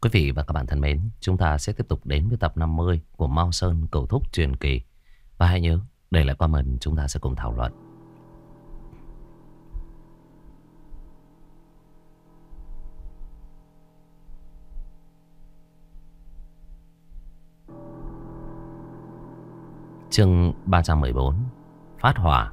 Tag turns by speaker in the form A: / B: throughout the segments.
A: Quý vị và các bạn thân mến, chúng ta sẽ tiếp tục đến với tập 50 của Mao Sơn Cửu Thúc Truyền Kỳ. Và hãy nhớ, đây là comment chúng ta sẽ cùng thảo luận. Chương 314, Phát Hỏa.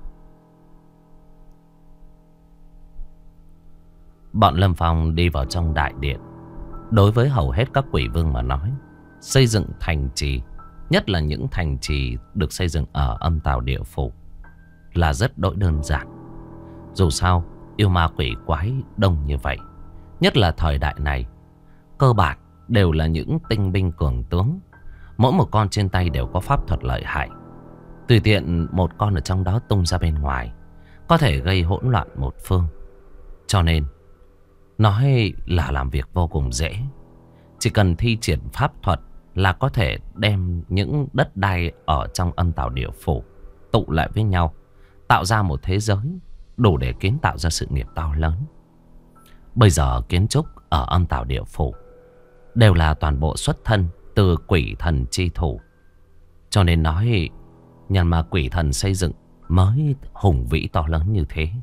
A: Bọn Lâm Phong đi vào trong đại điện. Đối với hầu hết các quỷ vương mà nói, xây dựng thành trì, nhất là những thành trì được xây dựng ở âm tào địa phủ, là rất đỗi đơn giản. Dù sao, yêu ma quỷ quái đông như vậy, nhất là thời đại này, cơ bản đều là những tinh binh cường tướng. Mỗi một con trên tay đều có pháp thuật lợi hại. Tùy tiện một con ở trong đó tung ra bên ngoài, có thể gây hỗn loạn một phương. Cho nên nói là làm việc vô cùng dễ. Chỉ cần thi triển pháp thuật là có thể đem những đất đai ở trong âm tào địa phủ tụ lại với nhau, tạo ra một thế giới đủ để kiến tạo ra sự nghiệp to lớn. Bây giờ kiến trúc ở âm tào địa phủ đều là toàn bộ xuất thân từ quỷ thần chi thủ. Cho nên nói nhà mà quỷ thần xây dựng mới hùng vĩ to lớn như thế.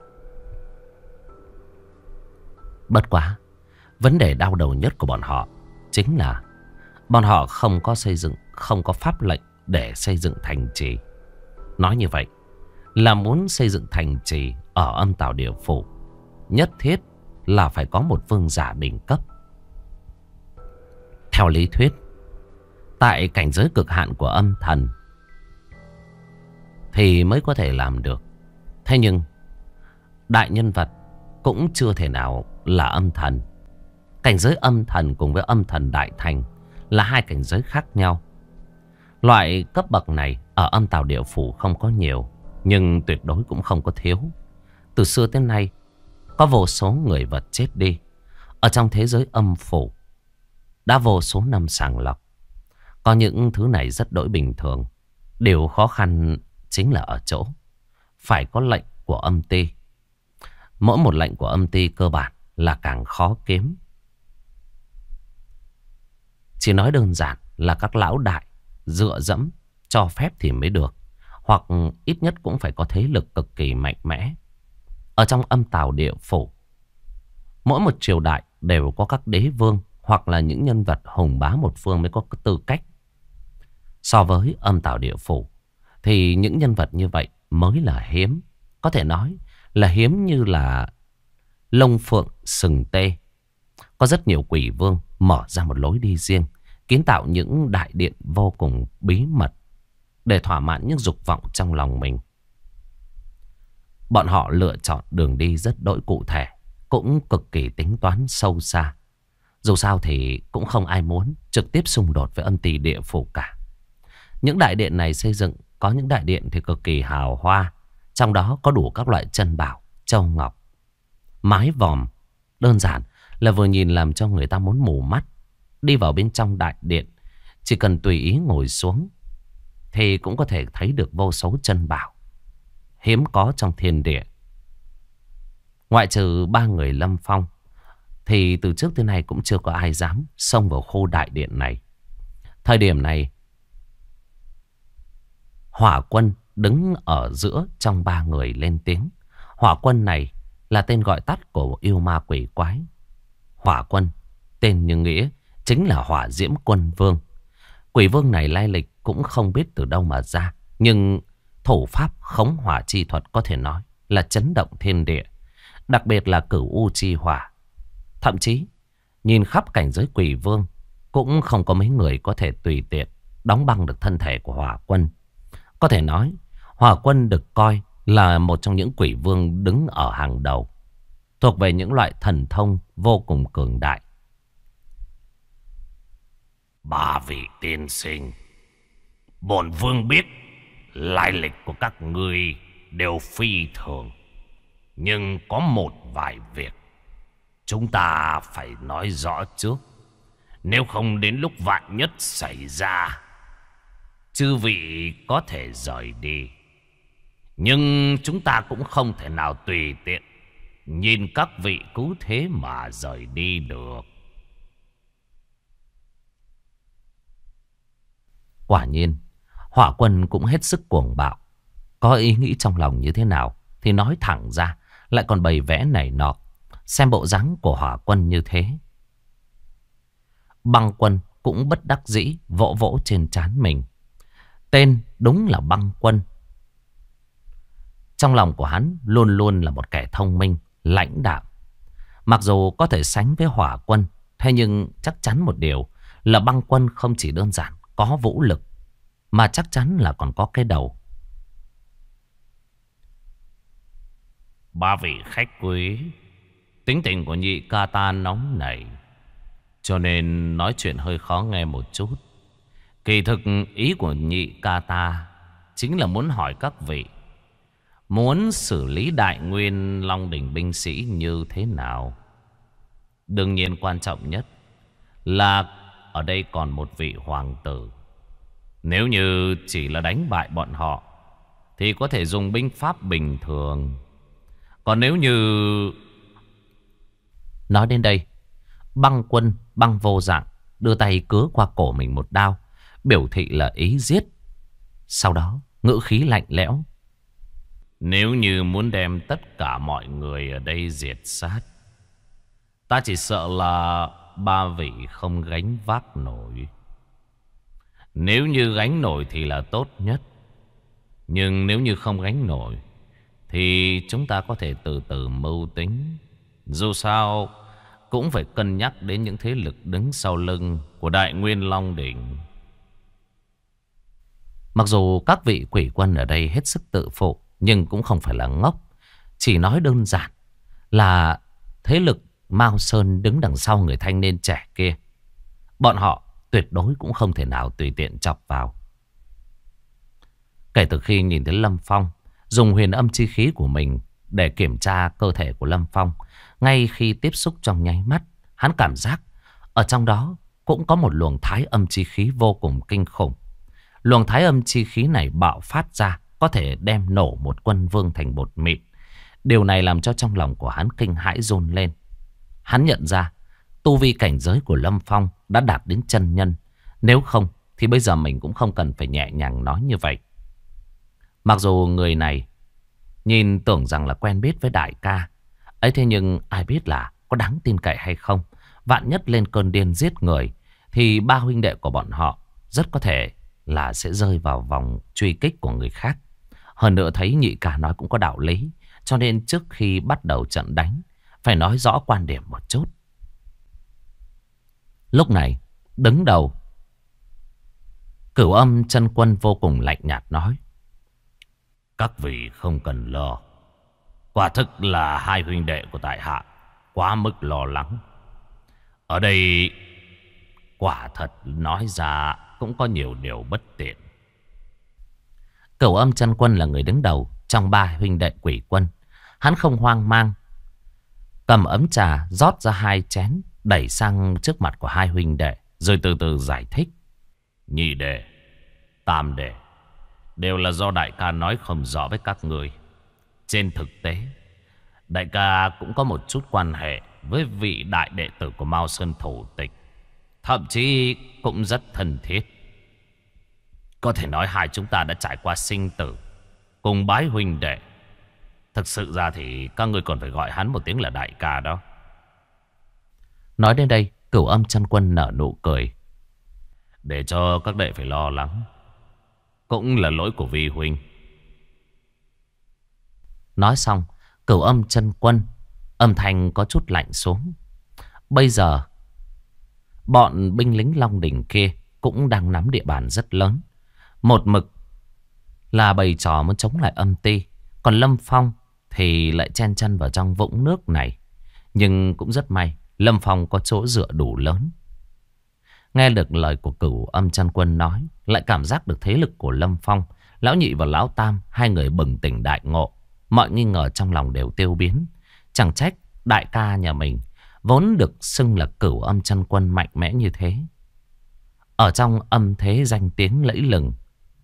A: Bất quá, vấn đề đau đầu nhất của bọn họ chính là bọn họ không có xây dựng, không có pháp lệnh để xây dựng thành trì. Nói như vậy là muốn xây dựng thành trì ở âm tào địa phủ, nhất thiết là phải có một vương giả đỉnh cấp. Theo lý thuyết, tại cảnh giới cực hạn của âm thần thì mới có thể làm được. Thế nhưng đại nhân vật cũng chưa thể nào là âm thần. Cảnh giới âm thần cùng với âm thần đại thành là hai cảnh giới khác nhau. Loại cấp bậc này ở âm tào địa phủ không có nhiều, nhưng tuyệt đối cũng không có thiếu. Từ xưa tới nay, có vô số người vật chết đi ở trong thế giới âm phủ, đã vô số năm sàng lọc. Có những thứ này rất đỗi bình thường. Điều khó khăn chính là ở chỗ phải có lệnh của âm ty. Mỗi một lệnh của âm ty cơ bản là càng khó kiếm. Chỉ nói đơn giản là các lão đại dựa dẫm cho phép thì mới được, hoặc ít nhất cũng phải có thế lực cực kỳ mạnh mẽ. Ở trong âm tào địa phủ, mỗi một triều đại đều có các đế vương hoặc là những nhân vật hùng bá một phương mới có tư cách. So với âm tào địa phủ thì những nhân vật như vậy mới là hiếm. Có thể nói là hiếm như là lông phượng sừng tê. Có rất nhiều quỷ vương mở ra một lối đi riêng, kiến tạo những đại điện vô cùng bí mật để thỏa mãn những dục vọng trong lòng mình. Bọn họ lựa chọn đường đi rất đỗi cụ thể, cũng cực kỳ tính toán sâu xa. Dù sao thì cũng không ai muốn trực tiếp xung đột với âm ty địa phủ cả. Những đại điện này xây dựng, có những đại điện thì cực kỳ hào hoa, trong đó có đủ các loại chân bảo, châu ngọc, mái vòm. Đơn giản là vừa nhìn làm cho người ta muốn mù mắt. Đi vào bên trong đại điện, chỉ cần tùy ý ngồi xuống thì cũng có thể thấy được vô số chân bảo hiếm có trong thiên địa. Ngoại trừ ba người Lâm Phong thì từ trước tới nay cũng chưa có ai dám xông vào khu đại điện này. Thời điểm này, Hỏa Quân đứng ở giữa trong ba người lên tiếng. Hỏa Quân này là tên gọi tắt của yêu ma quỷ quái. Hỏa Quân, tên như nghĩa, chính là Hỏa Diễm Quân Vương. Quỷ vương này lai lịch cũng không biết từ đâu mà ra, nhưng thủ pháp khống hỏa chi thuật có thể nói là chấn động thiên địa. Đặc biệt là Cửu U chi hỏa. Thậm chí nhìn khắp cảnh giới quỷ vương cũng không có mấy người có thể tùy tiện đóng băng được thân thể của Hỏa Quân. Có thể nói Hỏa Quân được coi là một trong những quỷ vương đứng ở hàng đầu, thuộc về những loại thần thông vô cùng cường đại.
B: Ba vị tiên sinh, bổn vương biết lai lịch của các ngươi đều phi thường, nhưng có một vài việc chúng ta phải nói rõ trước, nếu không đến lúc vạn nhất xảy ra, chư vị có thể rời đi, nhưng chúng ta cũng không thể nào tùy tiện nhìn các vị cứ thế mà rời đi được.
A: Quả nhiên, Hỏa Quân cũng hết sức cuồng bạo. Có ý nghĩ trong lòng như thế nào thì nói thẳng ra, lại còn bày vẽ này nọ. Xem bộ dáng của Hỏa Quân như thế. Băng Quân cũng bất đắc dĩ vỗ vỗ trên trán mình. Tên đúng là Băng Quân. Trong lòng của hắn luôn luôn là một kẻ thông minh, lãnh đạm. Mặc dù có thể sánh với Hỏa Quân, thế nhưng chắc chắn một điều là Băng Quân không chỉ đơn giản có vũ lực, mà chắc chắn là còn có cái đầu.
B: Ba vị khách quý, tính tình của nhị ca ta nóng nảy, cho nên nói chuyện hơi khó nghe một chút. Kỳ thực ý của nhị ca ta chính là muốn hỏi các vị muốn xử lý Đại Nguyên Long Đỉnh binh sĩ như thế nào. Đương nhiên quan trọng nhất là ở đây còn một vị hoàng tử. Nếu như chỉ là đánh bại bọn họ thì có thể dùng binh pháp bình thường. Còn nếu như...
A: Nói đến đây, Băng Quân Băng vô dạng đưa tay cứa qua cổ mình một đao, biểu thị là ý giết. Sau đó ngữ khí lạnh lẽo:
B: Nếu như muốn đem tất cả mọi người ở đây diệt sát, ta chỉ sợ là ba vị không gánh vác nổi. Nếu như gánh nổi thì là tốt nhất. Nhưng nếu như không gánh nổi thì chúng ta có thể từ từ mưu tính. Dù sao cũng phải cân nhắc đến những thế lực đứng sau lưng của Đại Nguyên Long Đỉnh.
A: Mặc dù các vị quỷ quân ở đây hết sức tự phụ, nhưng cũng không phải là ngốc. Chỉ nói đơn giản là thế lực Mao Sơn đứng đằng sau người thanh niên trẻ kia, bọn họ tuyệt đối cũng không thể nào tùy tiện chọc vào. Kể từ khi nhìn thấy Lâm Phong dùng huyền âm chi khí của mình để kiểm tra cơ thể của Lâm Phong, ngay khi tiếp xúc trong nháy mắt, hắn cảm giác ở trong đó cũng có một luồng thái âm chi khí vô cùng kinh khủng. Luồng thái âm chi khí này bạo phát ra có thể đem nổ một quân vương thành bột mịn. Điều này làm cho trong lòng của hắn kinh hãi run lên. Hắn nhận ra tu vi cảnh giới của Lâm Phong đã đạt đến chân nhân. Nếu không thì bây giờ mình cũng không cần phải nhẹ nhàng nói như vậy. Mặc dù người này nhìn tưởng rằng là quen biết với đại ca ấy, thế nhưng ai biết là có đáng tin cậy hay không. Vạn nhất lên cơn điên giết người thì ba huynh đệ của bọn họ rất có thể là sẽ rơi vào vòng truy kích của người khác. Hơn nữa thấy nhị ca nói cũng có đạo lý, cho nên trước khi bắt đầu trận đánh phải nói rõ quan điểm một chút. Lúc này đứng đầu Cửu Âm Chân Quân vô cùng lạnh nhạt nói:
B: Các vị không cần lo. Quả thực là hai huynh đệ của tại hạ quá mức lo lắng. Ở đây quả thật nói ra cũng có nhiều điều bất tiện.
A: Cửu Âm Chân Quân là người đứng đầu trong ba huynh đệ quỷ quân. Hắn không hoang mang, cầm ấm trà rót ra hai chén, đẩy sang trước mặt của hai huynh đệ, rồi từ từ giải thích:
B: Nhị đệ, tam đệ, đều là do đại ca nói không rõ với các người. Trên thực tế, đại ca cũng có một chút quan hệ với vị đại đệ tử của Mao Sơn thủ tịch, thậm chí cũng rất thân thiết. Có thể nói hai chúng ta đã trải qua sinh tử, cùng bái huynh đệ. Thực sự ra thì các ngươi còn phải gọi hắn một tiếng là đại ca đó.
A: Nói đến đây, Cửu Âm Chân Quân nở nụ cười:
B: Để cho các đệ phải lo lắng, cũng là lỗi của vi huynh.
A: Nói xong, Cửu Âm Chân Quân âm thanh có chút lạnh xuống. Bây giờ bọn binh lính Long Đỉnh kia cũng đang nắm địa bàn rất lớn, một mực là bày trò muốn chống lại âm ty. Còn Lâm Phong thì lại chen chân vào trong vũng nước này. Nhưng cũng rất may, Lâm Phong có chỗ dựa đủ lớn. Nghe được lời của Cửu Âm Chân Quân nói, lại cảm giác được thế lực của Lâm Phong. Lão Nhị và Lão Tam, hai người bừng tỉnh đại ngộ. Mọi nghi ngờ trong lòng đều tiêu biến. Chẳng trách đại ca nhà mình vốn được xưng là Cửu Âm Chân Quân mạnh mẽ như thế, ở trong âm thế danh tiếng lẫy lừng,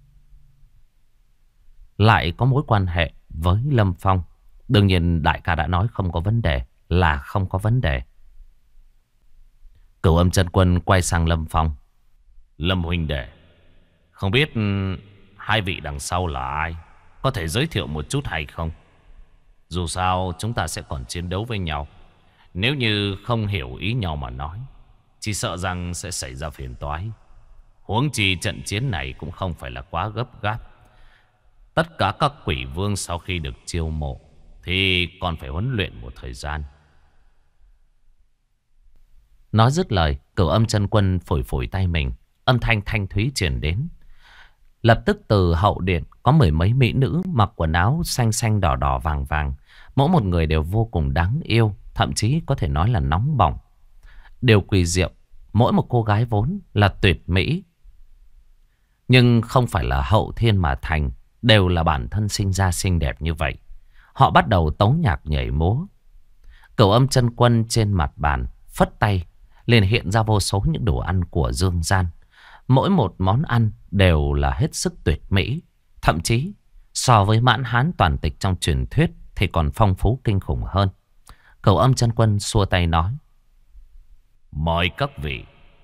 A: lại có mối quan hệ với Lâm Phong. Đương nhiên đại ca đã nói không có vấn đề là không có vấn đề. Cửu Âm Chân Quân quay sang Lâm Phong:
B: Lâm huynh đệ, Không biết hai vị đằng sau là ai? Có thể giới thiệu một chút hay không? Dù sao chúng ta sẽ còn chiến đấu với nhau. Nếu như không hiểu ý nhau mà nói, chỉ sợ rằng sẽ xảy ra phiền toái. Huống chi trận chiến này cũng không phải là quá gấp gáp. Tất cả các quỷ vương sau khi được chiêu mộ thì còn phải huấn luyện một thời gian.
A: Nói dứt lời, Cửu Âm Chân Quân phủi phủi tay mình, âm thanh thanh thúy truyền đến. Lập tức từ hậu điện có mười mấy mỹ nữ mặc quần áo xanh xanh đỏ đỏ vàng vàng. Mỗi một người đều vô cùng đáng yêu, thậm chí có thể nói là nóng bỏng. Điều kỳ diệu, mỗi một cô gái vốn là tuyệt mỹ, nhưng không phải là hậu thiên mà thành, đều là bản thân sinh ra xinh đẹp như vậy. Họ bắt đầu tấu nhạc nhảy múa. Cửu Âm Chân Quân trên mặt bàn phất tay, liền hiện ra vô số những đồ ăn của dương gian. Mỗi một món ăn đều là hết sức tuyệt mỹ, thậm chí so với Mãn Hán toàn tịch trong truyền thuyết thì còn phong phú kinh khủng hơn. Cửu Âm Chân Quân xua tay nói:
B: mời các vị.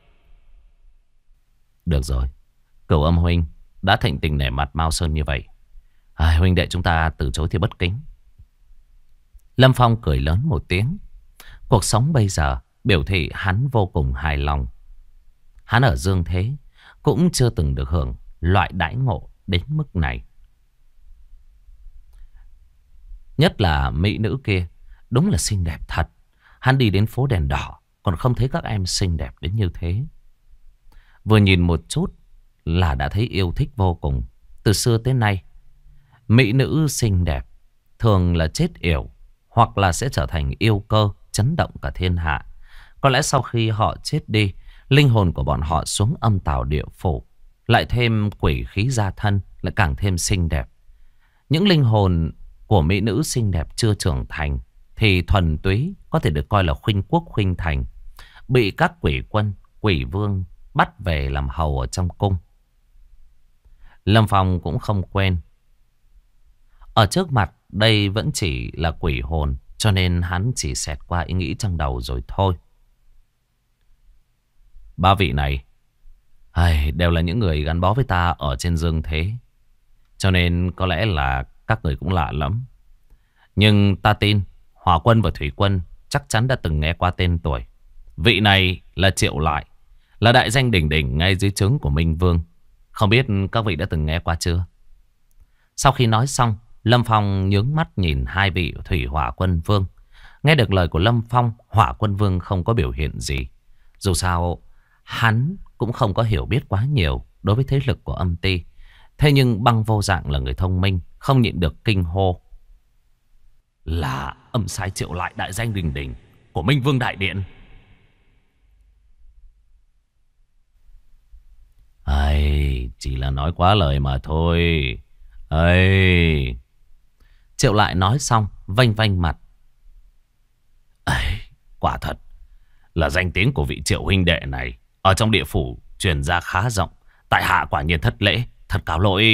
A: Được rồi, Cửu Âm huynh đã thịnh tình nể mặt Mao Sơn như vậy, huynh đệ chúng ta từ chối thì bất kính. Lâm Phong cười lớn một tiếng. Cuộc sống bây giờ biểu thị hắn vô cùng hài lòng. Hắn ở dương thế cũng chưa từng được hưởng loại đãi ngộ đến mức này. Nhất là mỹ nữ kia, đúng là xinh đẹp thật. Hắn đi đến phố đèn đỏ còn không thấy các em xinh đẹp đến như thế. Vừa nhìn một chút là đã thấy yêu thích vô cùng. Từ xưa tới nay, mỹ nữ xinh đẹp thường là chết yểu, hoặc là sẽ trở thành yêu cơ chấn động cả thiên hạ. Có lẽ sau khi họ chết đi, linh hồn của bọn họ xuống âm tào địa phủ, lại thêm quỷ khí gia thân, lại càng thêm xinh đẹp. Những linh hồn của mỹ nữ xinh đẹp chưa trưởng thành thì thuần túy có thể được coi là khuynh quốc khuynh thành, bị các quỷ quân, quỷ vương bắt về làm hầu ở trong cung. Lâm Phong cũng không quên, ở trước mặt đây vẫn chỉ là quỷ hồn, cho nên hắn chỉ xẹt qua ý nghĩ trong đầu rồi thôi. Ba vị này đều là những người gắn bó với ta ở trên dương thế, cho nên có lẽ là các người cũng lạ lắm. Nhưng ta tin Hỏa Quân và Thủy Quân chắc chắn đã từng nghe qua tên tuổi. Vị này là Triệu Lại, là đại danh đỉnh đỉnh ngay dưới trướng của Minh Vương. Không biết các vị đã từng nghe qua chưa? Sau khi nói xong, Lâm Phong nhướng mắt nhìn hai vị Thủy Hỏa Quân Vương. Nghe được lời của Lâm Phong, Hỏa Quân Vương không có biểu hiện gì. Dù sao, hắn cũng không có hiểu biết quá nhiều đối với thế lực của âm ty. Thế nhưng Băng Vô Dạng là người thông minh, không nhịn được kinh hô: là âm sai Triệu Lại đại danh đình đình của Minh Vương Đại Điện. Chỉ là nói quá lời mà thôi. Triệu Lại nói xong vênh vênh mặt: quả thật là danh tiếng của vị Triệu huynh đệ này ở trong địa phủ truyền ra khá rộng. Tại hạ quả nhiên thất lễ, thật cáo lỗi.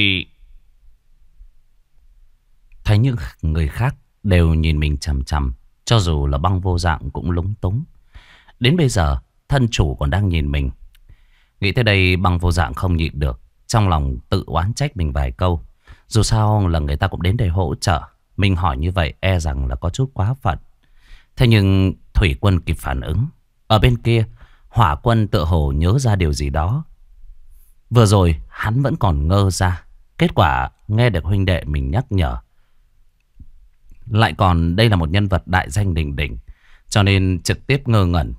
A: Thấy những người khác đều nhìn mình chằm chằm, cho dù là Băng Vô Dạng cũng lúng túng. Đến bây giờ thân chủ còn đang nhìn mình. Nghĩ tới đây, Băng Vô Dạng không nhịn được, trong lòng tự oán trách mình vài câu. Dù sao là người ta cũng đến đây hỗ trợ, mình hỏi như vậy e rằng là có chút quá phận. Thế nhưng Thủy Quân kịp phản ứng. Ở bên kia, Hỏa Quân tựa hồ nhớ ra điều gì đó. Vừa rồi hắn vẫn còn ngơ ra, kết quả nghe được huynh đệ mình nhắc nhở, lại còn đây là một nhân vật đại danh đỉnh đỉnh, cho nên trực tiếp ngơ ngẩn.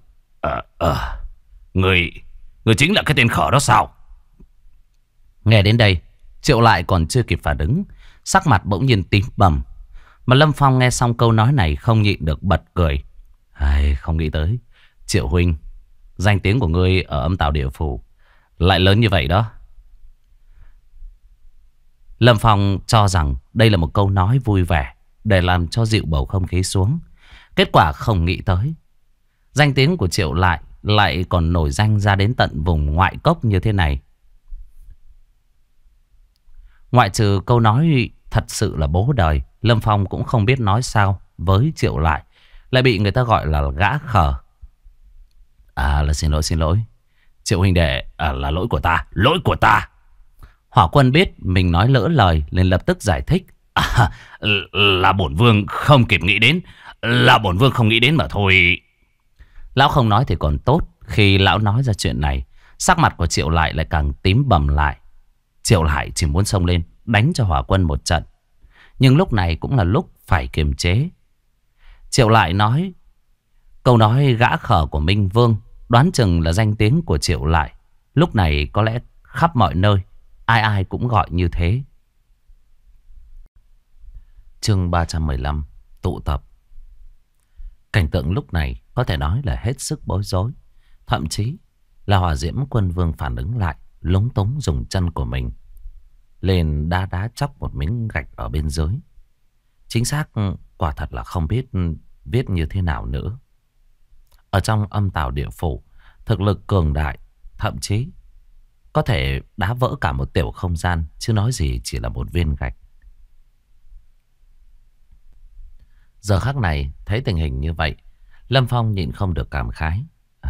B: Người chính là cái tên khở đó sao?
A: Nghe đến đây, Triệu Lại còn chưa kịp phản ứng, sắc mặt bỗng nhiên tím bầm. Mà Lâm Phong nghe xong câu nói này không nhịn được bật cười. Không nghĩ tới Triệu huynh, danh tiếng của ngươi ở âm tào địa phủ lại lớn như vậy đó. Lâm Phong cho rằng đây là một câu nói vui vẻ để làm cho dịu bầu không khí xuống. Kết quả không nghĩ tới, danh tiếng của Triệu lại còn nổi danh ra đến tận vùng ngoại cốc như thế này. Ngoại trừ câu nói thật sự là bố đời, Lâm Phong cũng không biết nói sao với Triệu Lại bị người ta gọi là gã khờ. Là xin lỗi Triệu huynh đệ, là lỗi của ta. Hỏa Quân biết mình nói lỡ lời liền lập tức giải thích.
B: À, là bổn vương không kịp nghĩ đến. Là bổn vương không nghĩ đến mà thôi.
A: Lão không nói thì còn tốt. Khi lão nói ra chuyện này, sắc mặt của Triệu Lại lại càng tím bầm lại. Triệu Lại chỉ muốn xông lên đánh cho Hỏa Quân một trận. Nhưng lúc này cũng là lúc phải kiềm chế. Triệu Lại nói câu nói gã khờ của Minh Vương, đoán chừng là danh tiếng của Triệu Lại. Lúc này có lẽ khắp mọi nơi ai ai cũng gọi như thế. Chương 315 tụ tập. Cảnh tượng lúc này có thể nói là hết sức bối rối. Thậm chí là Hỏa Diễm Quân Vương phản ứng lại, lúng túng dùng chân của mình lên đá đá chóc một miếng gạch ở bên dưới. Chính xác quả thật là không biết viết như thế nào nữa. Ở trong âm tào địa phủ, thực lực cường đại, thậm chí có thể đá vỡ cả một tiểu không gian, chứ nói gì chỉ là một viên gạch. Giờ khắc này thấy tình hình như vậy, Lâm Phong nhịn không được cảm khái.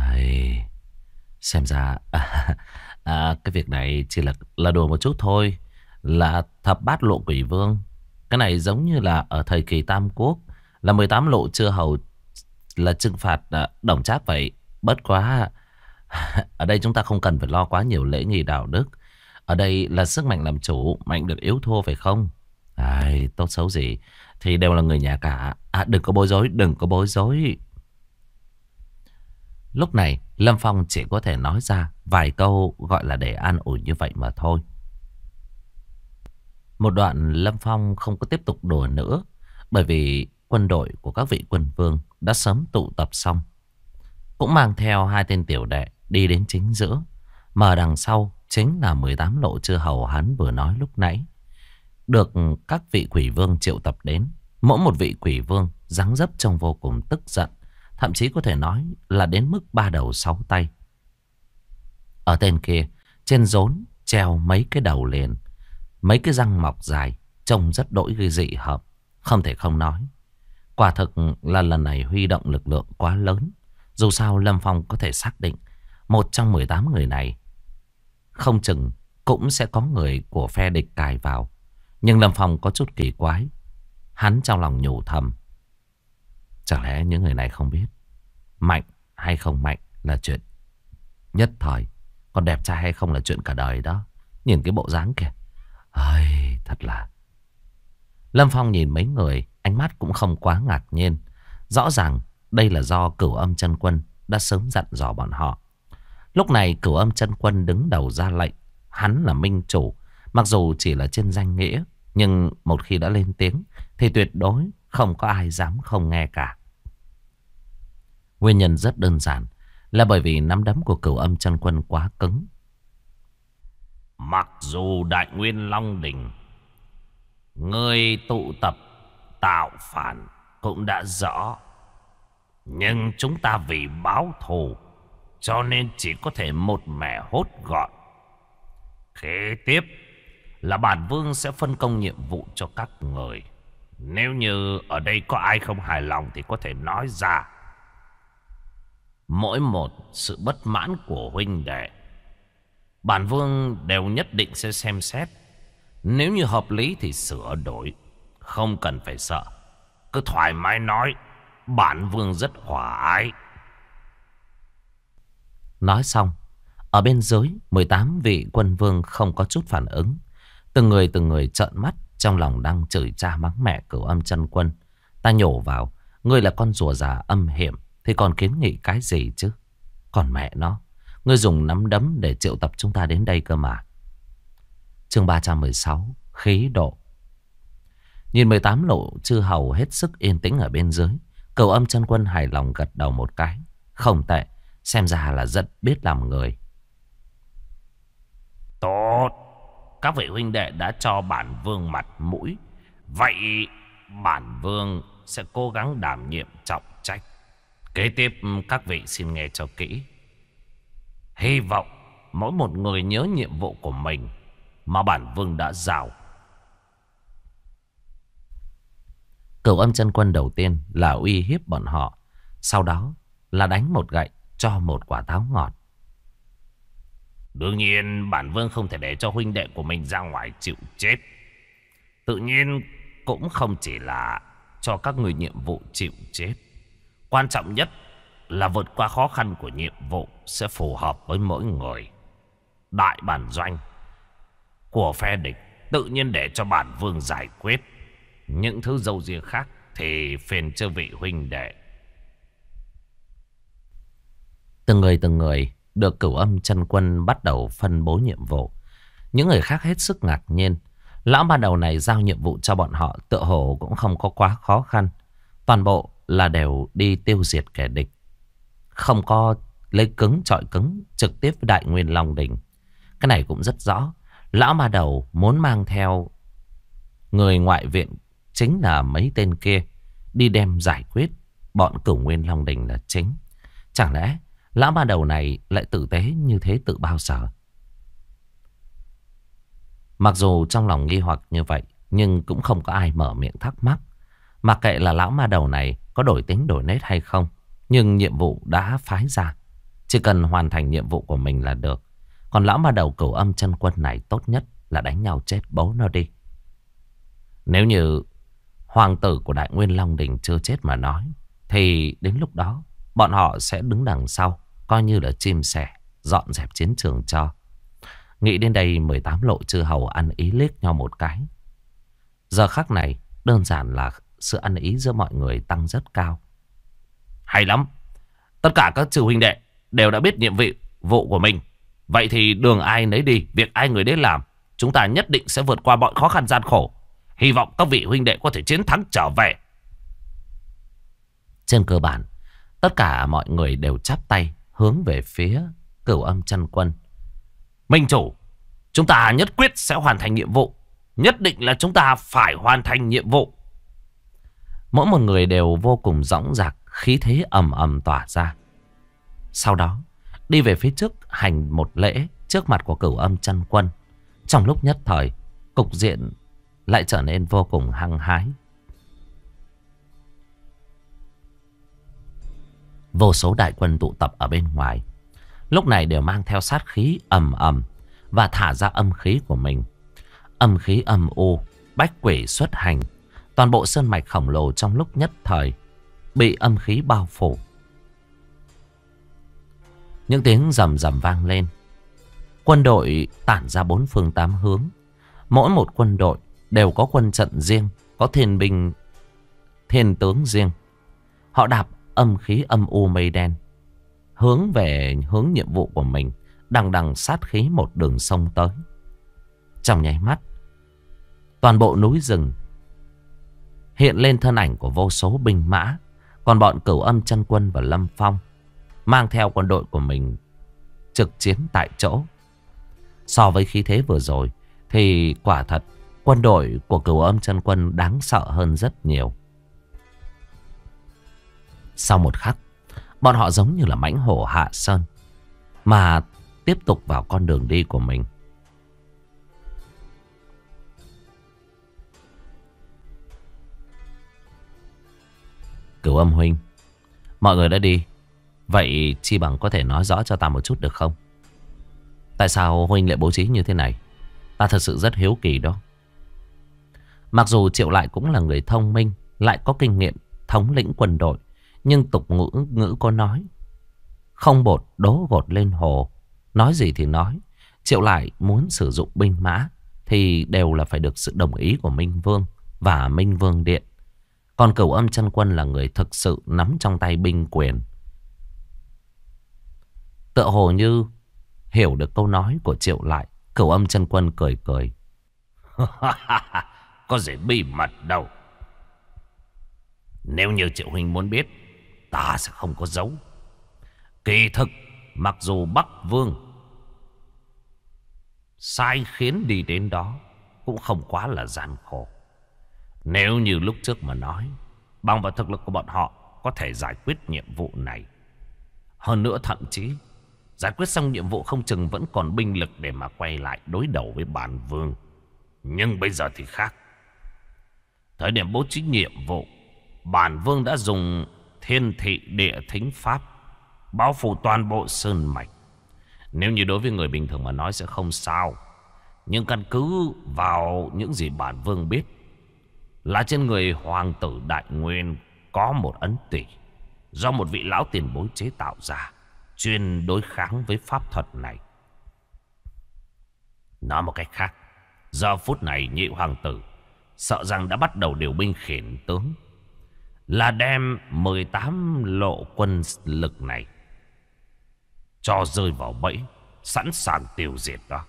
A: Xem ra cái việc này chỉ là đùa một chút thôi. Là thập bát lộ quỷ vương. Cái này giống như là ở thời kỳ Tam Quốc, là 18 lộ chư hầu là trừng phạt Đổng Trác vậy. Bất quá ở đây chúng ta không cần phải lo quá nhiều lễ nghi đạo đức. Ở đây là sức mạnh làm chủ, mạnh được yếu thua phải không? Tốt xấu gì thì đều là người nhà cả. Đừng có bối rối, đừng có bối rối. Lúc này Lâm Phong chỉ có thể nói ra vài câu gọi là để an ủi như vậy mà thôi. Một đoạn Lâm Phong không có tiếp tục đùa nữa, bởi vì quân đội của các vị quân vương đã sớm tụ tập xong, cũng mang theo 2 tên tiểu đệ đi đến chính giữa. Mà đằng sau chính là 18 lộ chư hầu hắn vừa nói lúc nãy, được các vị quỷ vương triệu tập đến. Mỗi một vị quỷ vương dáng dấp trông vô cùng tức giận, thậm chí có thể nói là đến mức 3 đầu 6 tay. Ở tên kia, trên rốn treo mấy cái đầu liền, mấy cái răng mọc dài, trông rất đỗi gây dị hợp. Không thể không nói, quả thực là lần này huy động lực lượng quá lớn. Dù sao Lâm Phong có thể xác định một trong 18 người này không chừng cũng sẽ có người của phe địch cài vào. Nhưng Lâm Phong có chút kỳ quái. Hắn trong lòng nhủ thầm, chẳng lẽ những người này không biết mạnh hay không mạnh là chuyện nhất thời, còn đẹp trai hay không là chuyện cả đời đó. Nhìn cái bộ dáng kìa, thật là... Lâm Phong nhìn mấy người, ánh mắt cũng không quá ngạc nhiên. Rõ ràng đây là do Cửu Âm Chân Quân đã sớm dặn dò bọn họ. Lúc này Cửu Âm Chân Quân đứng đầu ra lệnh. Hắn là minh chủ, mặc dù chỉ là trên danh nghĩa, nhưng một khi đã lên tiếng thì tuyệt đối không có ai dám không nghe cả. Nguyên nhân rất đơn giản, là bởi vì nắm đấm của Cửu Âm Chân Quân quá cứng.
B: Mặc dù Đại Nguyên Long Đỉnh người tụ tập tạo phản cũng đã rõ, nhưng chúng ta vì báo thù cho nên chỉ có thể một mẻ hốt gọn. Kế tiếp là bản vương sẽ phân công nhiệm vụ cho các người. Nếu như ở đây có ai không hài lòng thì có thể nói ra. Mỗi một sự bất mãn của huynh đệ, bản vương đều nhất định sẽ xem xét. Nếu như hợp lý thì sửa đổi, không cần phải sợ. Cứ thoải mái nói, bản vương rất hòa ái.
A: Nói xong, ở bên dưới 18 vị quân vương không có chút phản ứng. Từng người trợn mắt, trong lòng đang chửi cha mắng mẹ Cửu Âm Chân Quân. Ta nhổ vào, ngươi là con rùa già âm hiểm thì còn kiến nghị cái gì chứ? Còn mẹ nó, ngươi dùng nắm đấm để triệu tập chúng ta đến đây cơ mà. Chương 316 khí độ. Nhìn 18 lộ chư hầu hết sức yên tĩnh ở bên dưới, Cửu Âm Chân Quân hài lòng gật đầu một cái. Không tệ, xem ra là rất biết làm người.
B: Tốt, các vị huynh đệ đã cho bản vương mặt mũi, vậy bản vương sẽ cố gắng đảm nhiệm trọng trách. Kế tiếp các vị xin nghe cho kỹ. Hy vọng mỗi một người nhớ nhiệm vụ của mình mà bản vương đã giao.
A: Cửu Âm Chân Quân đầu tiên là uy hiếp bọn họ, sau đó là đánh một gậy cho một quả táo ngọt.
B: Đương nhiên bản vương không thể để cho huynh đệ của mình ra ngoài chịu chết. Tự nhiên cũng không chỉ là cho các người nhiệm vụ chịu chết. Quan trọng nhất là vượt qua khó khăn của nhiệm vụ sẽ phù hợp với mỗi người. Đại bản doanh của phe địch tự nhiên để cho bản vương giải quyết. Những thứ dâu ria khác thì phiền chư vị huynh đệ.
A: Từng người được Cửu Âm Chân Quân bắt đầu phân bố nhiệm vụ. Những người khác hết sức ngạc nhiên. Lão ban đầu này giao nhiệm vụ cho bọn họ tựa hồ cũng không có quá khó khăn. Toàn bộ là đều đi tiêu diệt kẻ địch, không có lấy cứng chọi cứng trực tiếp với Đại Nguyên Long Đỉnh. Cái này cũng rất rõ. Lão ban đầu muốn mang theo người ngoại viện, chính là mấy tên kia, đi đem giải quyết bọn Cửu Nguyên Long Đỉnh là chính. Chẳng lẽ lão ban đầu này lại tử tế như thế tự bao giờ? Mặc dù trong lòng nghi hoặc như vậy, nhưng cũng không có ai mở miệng thắc mắc. Mặc kệ là lão ma đầu này có đổi tính đổi nết hay không, nhưng nhiệm vụ đã phái ra, chỉ cần hoàn thành nhiệm vụ của mình là được. Còn lão ma đầu Cửu Âm Chân Quân này tốt nhất là đánh nhau chết bố nó đi. Nếu như hoàng tử của Đại Nguyên Long Đình chưa chết mà nói, thì đến lúc đó bọn họ sẽ đứng đằng sau, coi như là chim sẻ, dọn dẹp chiến trường cho. Nghĩ đến đây 18 lộ chư hầu ăn ý liếc nhau một cái. Giờ khắc này đơn giản là sự ăn ý giữa mọi người tăng rất cao.
B: Hay lắm. Tất cả các chư huynh đệ đều đã biết nhiệm vụ của mình. Vậy thì đường ai nấy đi, việc ai người đấy làm. Chúng ta nhất định sẽ vượt qua mọi khó khăn gian khổ. Hy vọng các vị huynh đệ có thể chiến thắng trở về.
A: Trên cơ bản, tất cả mọi người đều chắp tay hướng về phía Cửu Âm Chân Quân.
B: Minh chủ, chúng ta nhất quyết sẽ hoàn thành nhiệm vụ. Nhất định là chúng ta phải hoàn thành nhiệm vụ.
A: Mỗi một người đều vô cùng dõng dạc, khí thế ầm ầm tỏa ra. Sau đó đi về phía trước hành một lễ trước mặt của Cửu Âm Chân Quân. Trong lúc nhất thời, cục diện lại trở nên vô cùng hăng hái. Vô số đại quân tụ tập ở bên ngoài, lúc này đều mang theo sát khí ầm ầm và thả ra âm khí của mình. Âm khí âm u, bách quỷ xuất hành. Toàn bộ sơn mạch khổng lồ trong lúc nhất thời bị âm khí bao phủ. Những tiếng rầm rầm vang lên. Quân đội tản ra bốn phương tám hướng. Mỗi một quân đội đều có quân trận riêng, có thiên binh, thiên tướng riêng. Họ đạp âm khí âm u mây đen, hướng về hướng nhiệm vụ của mình, đằng đằng sát khí một đường sông tới. Trong nháy mắt, toàn bộ núi rừng hiện lên thân ảnh của vô số binh mã. Còn bọn Cửu Âm Chân Quân và Lâm Phong mang theo quân đội của mình trực chiến tại chỗ. So với khí thế vừa rồi thì quả thật quân đội của Cửu Âm Chân Quân đáng sợ hơn rất nhiều. Sau một khắc, bọn họ giống như là mãnh hổ hạ sơn mà tiếp tục vào con đường đi của mình. Cửu Âm huynh, mọi người đã đi, vậy chi bằng có thể nói rõ cho ta một chút được không? Tại sao huynh lại bố trí như thế này? Ta thật sự rất hiếu kỳ đó. Mặc dù Triệu Lại cũng là người thông minh, lại có kinh nghiệm thống lĩnh quân đội, nhưng tục ngữ có nói, không bột đố gột lên hồ. Nói gì thì nói, Triệu Lại muốn sử dụng binh mã thì đều là phải được sự đồng ý của Minh Vương và Minh Vương Điện. Còn Cửu Âm Chân Quân là người thực sự nắm trong tay binh quyền. Tựa hồ như hiểu được câu nói của Triệu Lại, Cửu Âm Chân Quân cười cười.
B: Có gì bí mật đâu. Nếu như Triệu huynh muốn biết, ta sẽ không có giấu. Kỳ thực, mặc dù Bắc Vương sai khiến đi đến đó, cũng không quá là gian khổ. Nếu như lúc trước mà nói, bằng vào thực lực của bọn họ có thể giải quyết nhiệm vụ này. Hơn nữa thậm chí giải quyết xong nhiệm vụ không chừng vẫn còn binh lực để mà quay lại đối đầu với bản vương. Nhưng bây giờ thì khác. Thời điểm bố trí nhiệm vụ, bản vương đã dùng thiên thị địa thính pháp bao phủ toàn bộ sơn mạch. Nếu như đối với người bình thường mà nói sẽ không sao. Nhưng căn cứ vào những gì bản vương biết là trên người hoàng tử Đại Nguyên có một ấn tỷ do một vị lão tiền bối chế tạo ra, chuyên đối kháng với pháp thuật này. Nói một cách khác, giờ phút này nhị hoàng tử sợ rằng đã bắt đầu điều binh khiển tướng, là đem 18 lộ quân lực này cho rơi vào bẫy, sẵn sàng tiêu diệt đó.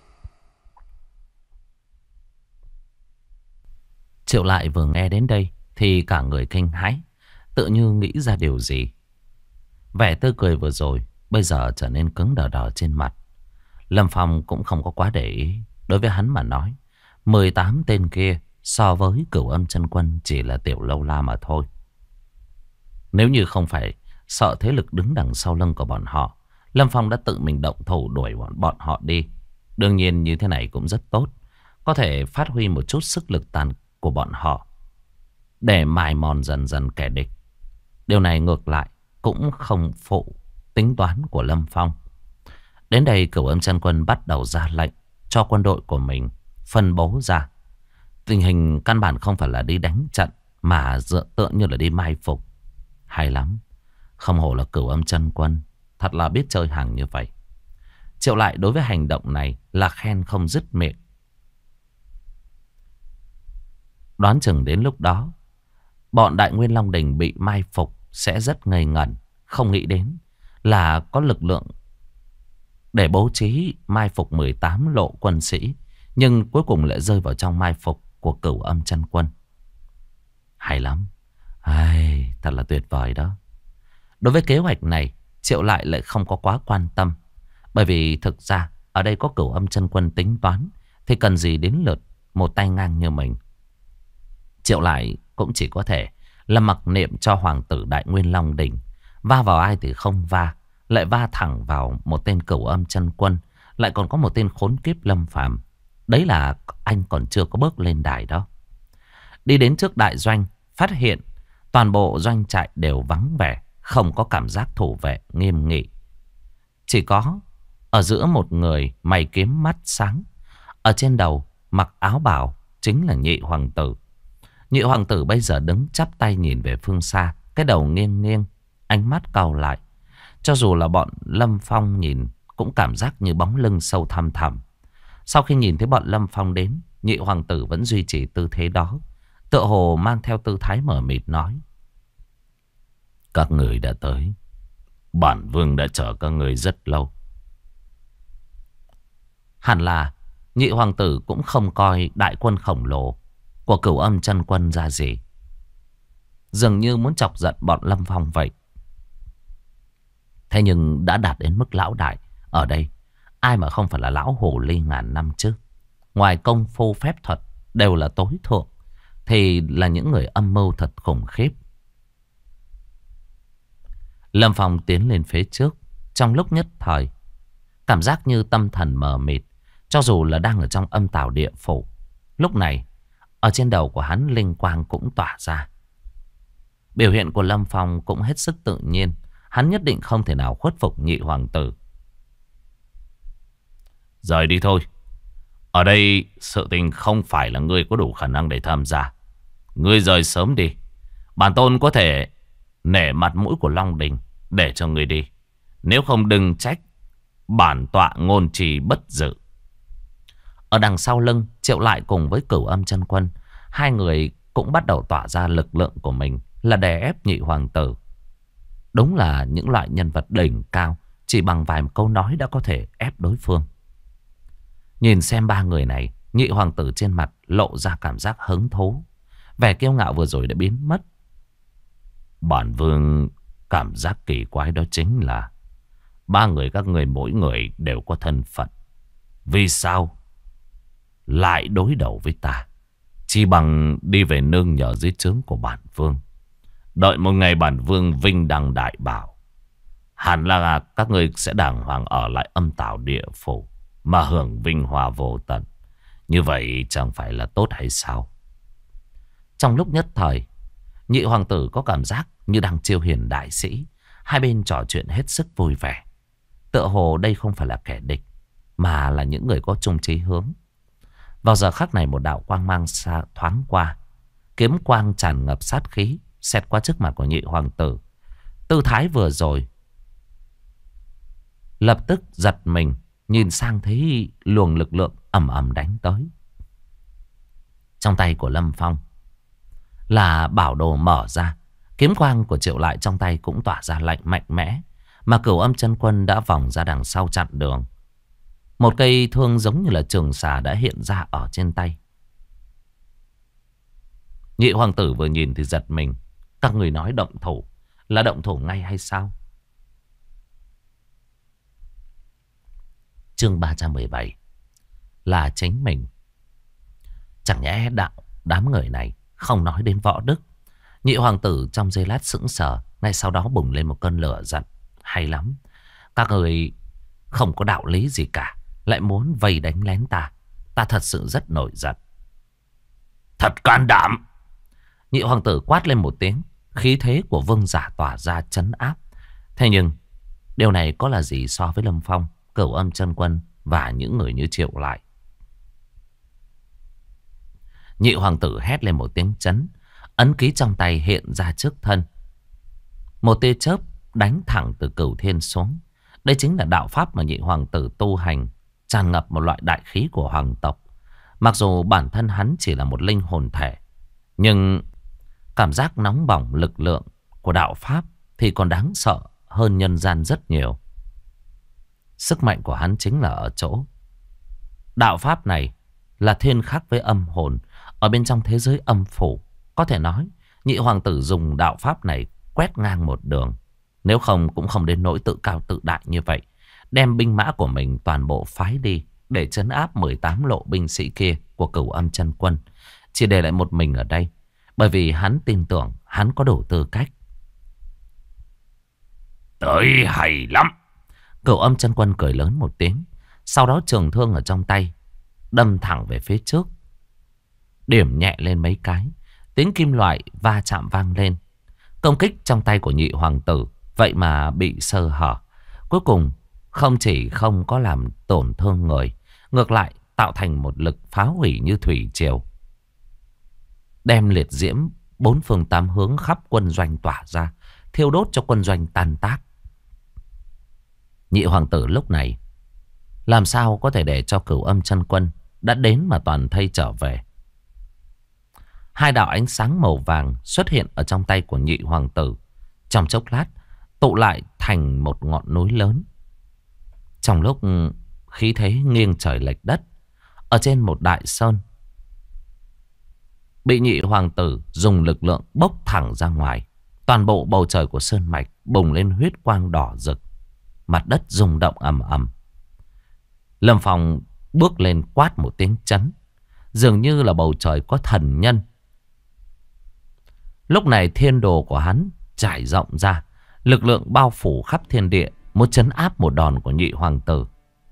A: Triệu Lại vừa nghe đến đây thì cả người kinh hãi, tự như nghĩ ra điều gì. Vẻ tươi cười vừa rồi bây giờ trở nên cứng đờ đờ trên mặt. Lâm Phong cũng không có quá để ý. Đối với hắn mà nói, 18 tên kia so với Cửu Âm Chân Quân chỉ là tiểu lâu la mà thôi. Nếu như không phải sợ thế lực đứng đằng sau lưng của bọn họ, Lâm Phong đã tự mình động thủ đuổi bọn họ đi. Đương nhiên như thế này cũng rất tốt, có thể phát huy một chút sức lực tàn của bọn họ để mài mòn dần dần kẻ địch. Điều này ngược lại cũng không phụ tính toán của Lâm Phong. Đến đây Cửu Âm Chân Quân bắt đầu ra lệnh cho quân đội của mình phân bố ra. Tình hình căn bản không phải là đi đánh trận, mà tựa như là đi mai phục. Hay lắm, không hổ là Cửu Âm Chân Quân, thật là biết chơi hàng như vậy. Triệu Lại đối với hành động này là khen không dứt miệng. Đoán chừng đến lúc đó bọn Đại Nguyên Long Đình bị mai phục sẽ rất ngây ngẩn, không nghĩ đến là có lực lượng để bố trí mai phục 18 lộ quân sĩ, nhưng cuối cùng lại rơi vào trong mai phục của Cửu Âm Chân Quân. Hay lắm, ai, thật là tuyệt vời đó. Đối với kế hoạch này, Triệu lại không có quá quan tâm, bởi vì thực ra ở đây có Cửu Âm Chân Quân tính toán thì cần gì đến lượt một tay ngang như mình. Triệu lại cũng chỉ có thể là mặc niệm cho hoàng tử Đại Nguyên Long Đỉnh, va vào ai thì không va, lại va thẳng vào một tên Cửu Âm Chân Quân, lại còn có một tên khốn kiếp Lâm Phàm. Đấy là anh còn chưa có bước lên đài đó. Đi đến trước đại doanh, phát hiện toàn bộ doanh trại đều vắng vẻ, không có cảm giác thủ vệ nghiêm nghị. Chỉ có ở giữa một người mày kiếm mắt sáng, ở trên đầu mặc áo bào chính là nhị hoàng tử. Nhị hoàng tử bây giờ đứng chắp tay nhìn về phương xa, cái đầu nghiêng nghiêng, ánh mắt cau lại. Cho dù là bọn Lâm Phong nhìn cũng cảm giác như bóng lưng sâu thăm thẳm. Sau khi nhìn thấy bọn Lâm Phong đến, nhị hoàng tử vẫn duy trì tư thế đó, tựa hồ mang theo tư thái mờ mịt nói: các người đã tới, bản vương đã chờ các người rất lâu. Hẳn là nhị hoàng tử cũng không coi đại quân khổng lồ của Cửu Âm Chân Quân ra gì, dường như muốn chọc giận bọn Lâm Phong vậy. Thế nhưng đã đạt đến mức lão đại, ở đây ai mà không phải là lão hồ ly ngàn năm chứ. Ngoài công phu phép thuật đều là tối thượng, thì là những người âm mưu thật khủng khiếp. Lâm Phong tiến lên phía trước, trong lúc nhất thời cảm giác như tâm thần mờ mịt. Cho dù là đang ở trong âm tào địa phủ, lúc này ở trên đầu của hắn linh quang cũng tỏa ra. Biểu hiện của Lâm Phong cũng hết sức tự nhiên. Hắn nhất định không thể nào khuất phục nhị hoàng tử.
B: Rời đi thôi. Ở đây sự tình không phải là ngươi có đủ khả năng để tham gia. Ngươi rời sớm đi. Bản tôn có thể nể mặt mũi của Long Đình để cho ngươi đi. Nếu không đừng trách bản tọa ngôn trì bất dự.
A: Ở đằng sau lưng, Triệu lại cùng với Cửu Âm Chân Quân, hai người cũng bắt đầu tỏa ra lực lượng của mình, là đè ép nhị hoàng tử. Đúng là những loại nhân vật đỉnh cao, chỉ bằng vài câu nói đã có thể ép đối phương. Nhìn xem ba người này, nhị hoàng tử trên mặt lộ ra cảm giác hứng thú. Vẻ kiêu ngạo vừa rồi đã biến mất.
B: Bản vương cảm giác kỳ quái đó chính là ba người các người mỗi người đều có thân phận. Vì sao lại đối đầu với ta? Chỉ bằng đi về nương nhờ dưới trướng của bản vương. Đợi một ngày bản vương vinh đăng đại bảo, hẳn là các người sẽ đàng hoàng ở lại âm tào địa phủ mà hưởng vinh hoa vô tận. Như vậy chẳng phải là tốt hay sao?
A: Trong lúc nhất thời, nhị hoàng tử có cảm giác như đang chiêu hiền đại sĩ. Hai bên trò chuyện hết sức vui vẻ. Tựa hồ đây không phải là kẻ địch, mà là những người có chung chí hướng. Vào giờ khắc này, một đạo quang mang xa thoáng qua. Kiếm quang tràn ngập sát khí xẹt qua trước mặt của nhị hoàng tử. Tư thái vừa rồi, lập tức giật mình, nhìn sang thấy luồng lực lượng ầm ầm đánh tới. Trong tay của Lâm Phong là bảo đồ mở ra. Kiếm quang của Triệu Lại trong tay cũng tỏa ra lạnh mạnh mẽ. Mà Cửu Âm Chân Quân đã vòng ra đằng sau chặn đường. Một cây thương giống như là trường xà đã hiện ra ở trên tay. Nhị hoàng tử vừa nhìn thì giật mình. Các người nói động thủ là động thủ ngay hay sao? Chương 317 là chính mình. Chẳng nhẽ đám người này không nói đến võ đức. Nhị hoàng tử trong giây lát sững sờ, ngay sau đó bùng lên một cơn lửa giận. Hay lắm, các người không có đạo lý gì cả, lại muốn vây đánh lén ta. Ta thật sự rất nổi giận.
B: Thật can đảm.
A: Nhị hoàng tử quát lên một tiếng. Khí thế của vương giả tỏa ra trấn áp. Thế nhưng điều này có là gì so với Lâm Phong, Cửu Âm Chân Quân và những người như Triệu Lại? Nhị hoàng tử hét lên một tiếng chấn. Ấn ký trong tay hiện ra trước thân. Một tia chớp đánh thẳng từ cửu thiên xuống. Đây chính là đạo pháp mà nhị hoàng tử tu hành, tràn ngập một loại đại khí của hoàng tộc. Mặc dù bản thân hắn chỉ là một linh hồn thể, nhưng cảm giác nóng bỏng lực lượng của đạo pháp thì còn đáng sợ hơn nhân gian rất nhiều. Sức mạnh của hắn chính là ở chỗ đạo pháp này là thiên khắc với âm hồn. Ở bên trong thế giới âm phủ, có thể nói nhị hoàng tử dùng đạo pháp này quét ngang một đường. Nếu không cũng không đến nỗi tự cao tự đại như vậy. Đem binh mã của mình toàn bộ phái đi để trấn áp 18 lộ binh sĩ kia của Cửu Âm Chân Quân, chỉ để lại một mình ở đây. Bởi vì hắn tin tưởng hắn có đủ tư cách.
B: Tới hay lắm.
A: Cửu Âm Chân Quân cười lớn một tiếng. Sau đó trường thương ở trong tay đâm thẳng về phía trước, điểm nhẹ lên mấy cái. Tiếng kim loại va chạm vang lên. Công kích trong tay của nhị hoàng tử vậy mà bị sơ hở. Cuối cùng không chỉ không có làm tổn thương người, ngược lại tạo thành một lực phá hủy như thủy triều, đem liệt diễm bốn phương tám hướng khắp quân doanh tỏa ra, thiêu đốt cho quân doanh tan tác. Nhị hoàng tử lúc này làm sao có thể để cho Cửu Âm Chân Quân đã đến mà toàn thây trở về. Hai đạo ánh sáng màu vàng xuất hiện ở trong tay của nhị hoàng tử. Trong chốc lát tụ lại thành một ngọn núi lớn. Trong lúc khí thế nghiêng trời lệch đất, ở trên một đại sơn bị nhị hoàng tử dùng lực lượng bốc thẳng ra ngoài. Toàn bộ bầu trời của sơn mạch bùng lên huyết quang đỏ rực. Mặt đất rung động ầm ầm. Lâm Phong bước lên quát một tiếng chấn. Dường như là bầu trời có thần nhân. Lúc này thiên đồ của hắn trải rộng ra, lực lượng bao phủ khắp thiên địa, muốn trấn áp một đòn của nhị hoàng tử.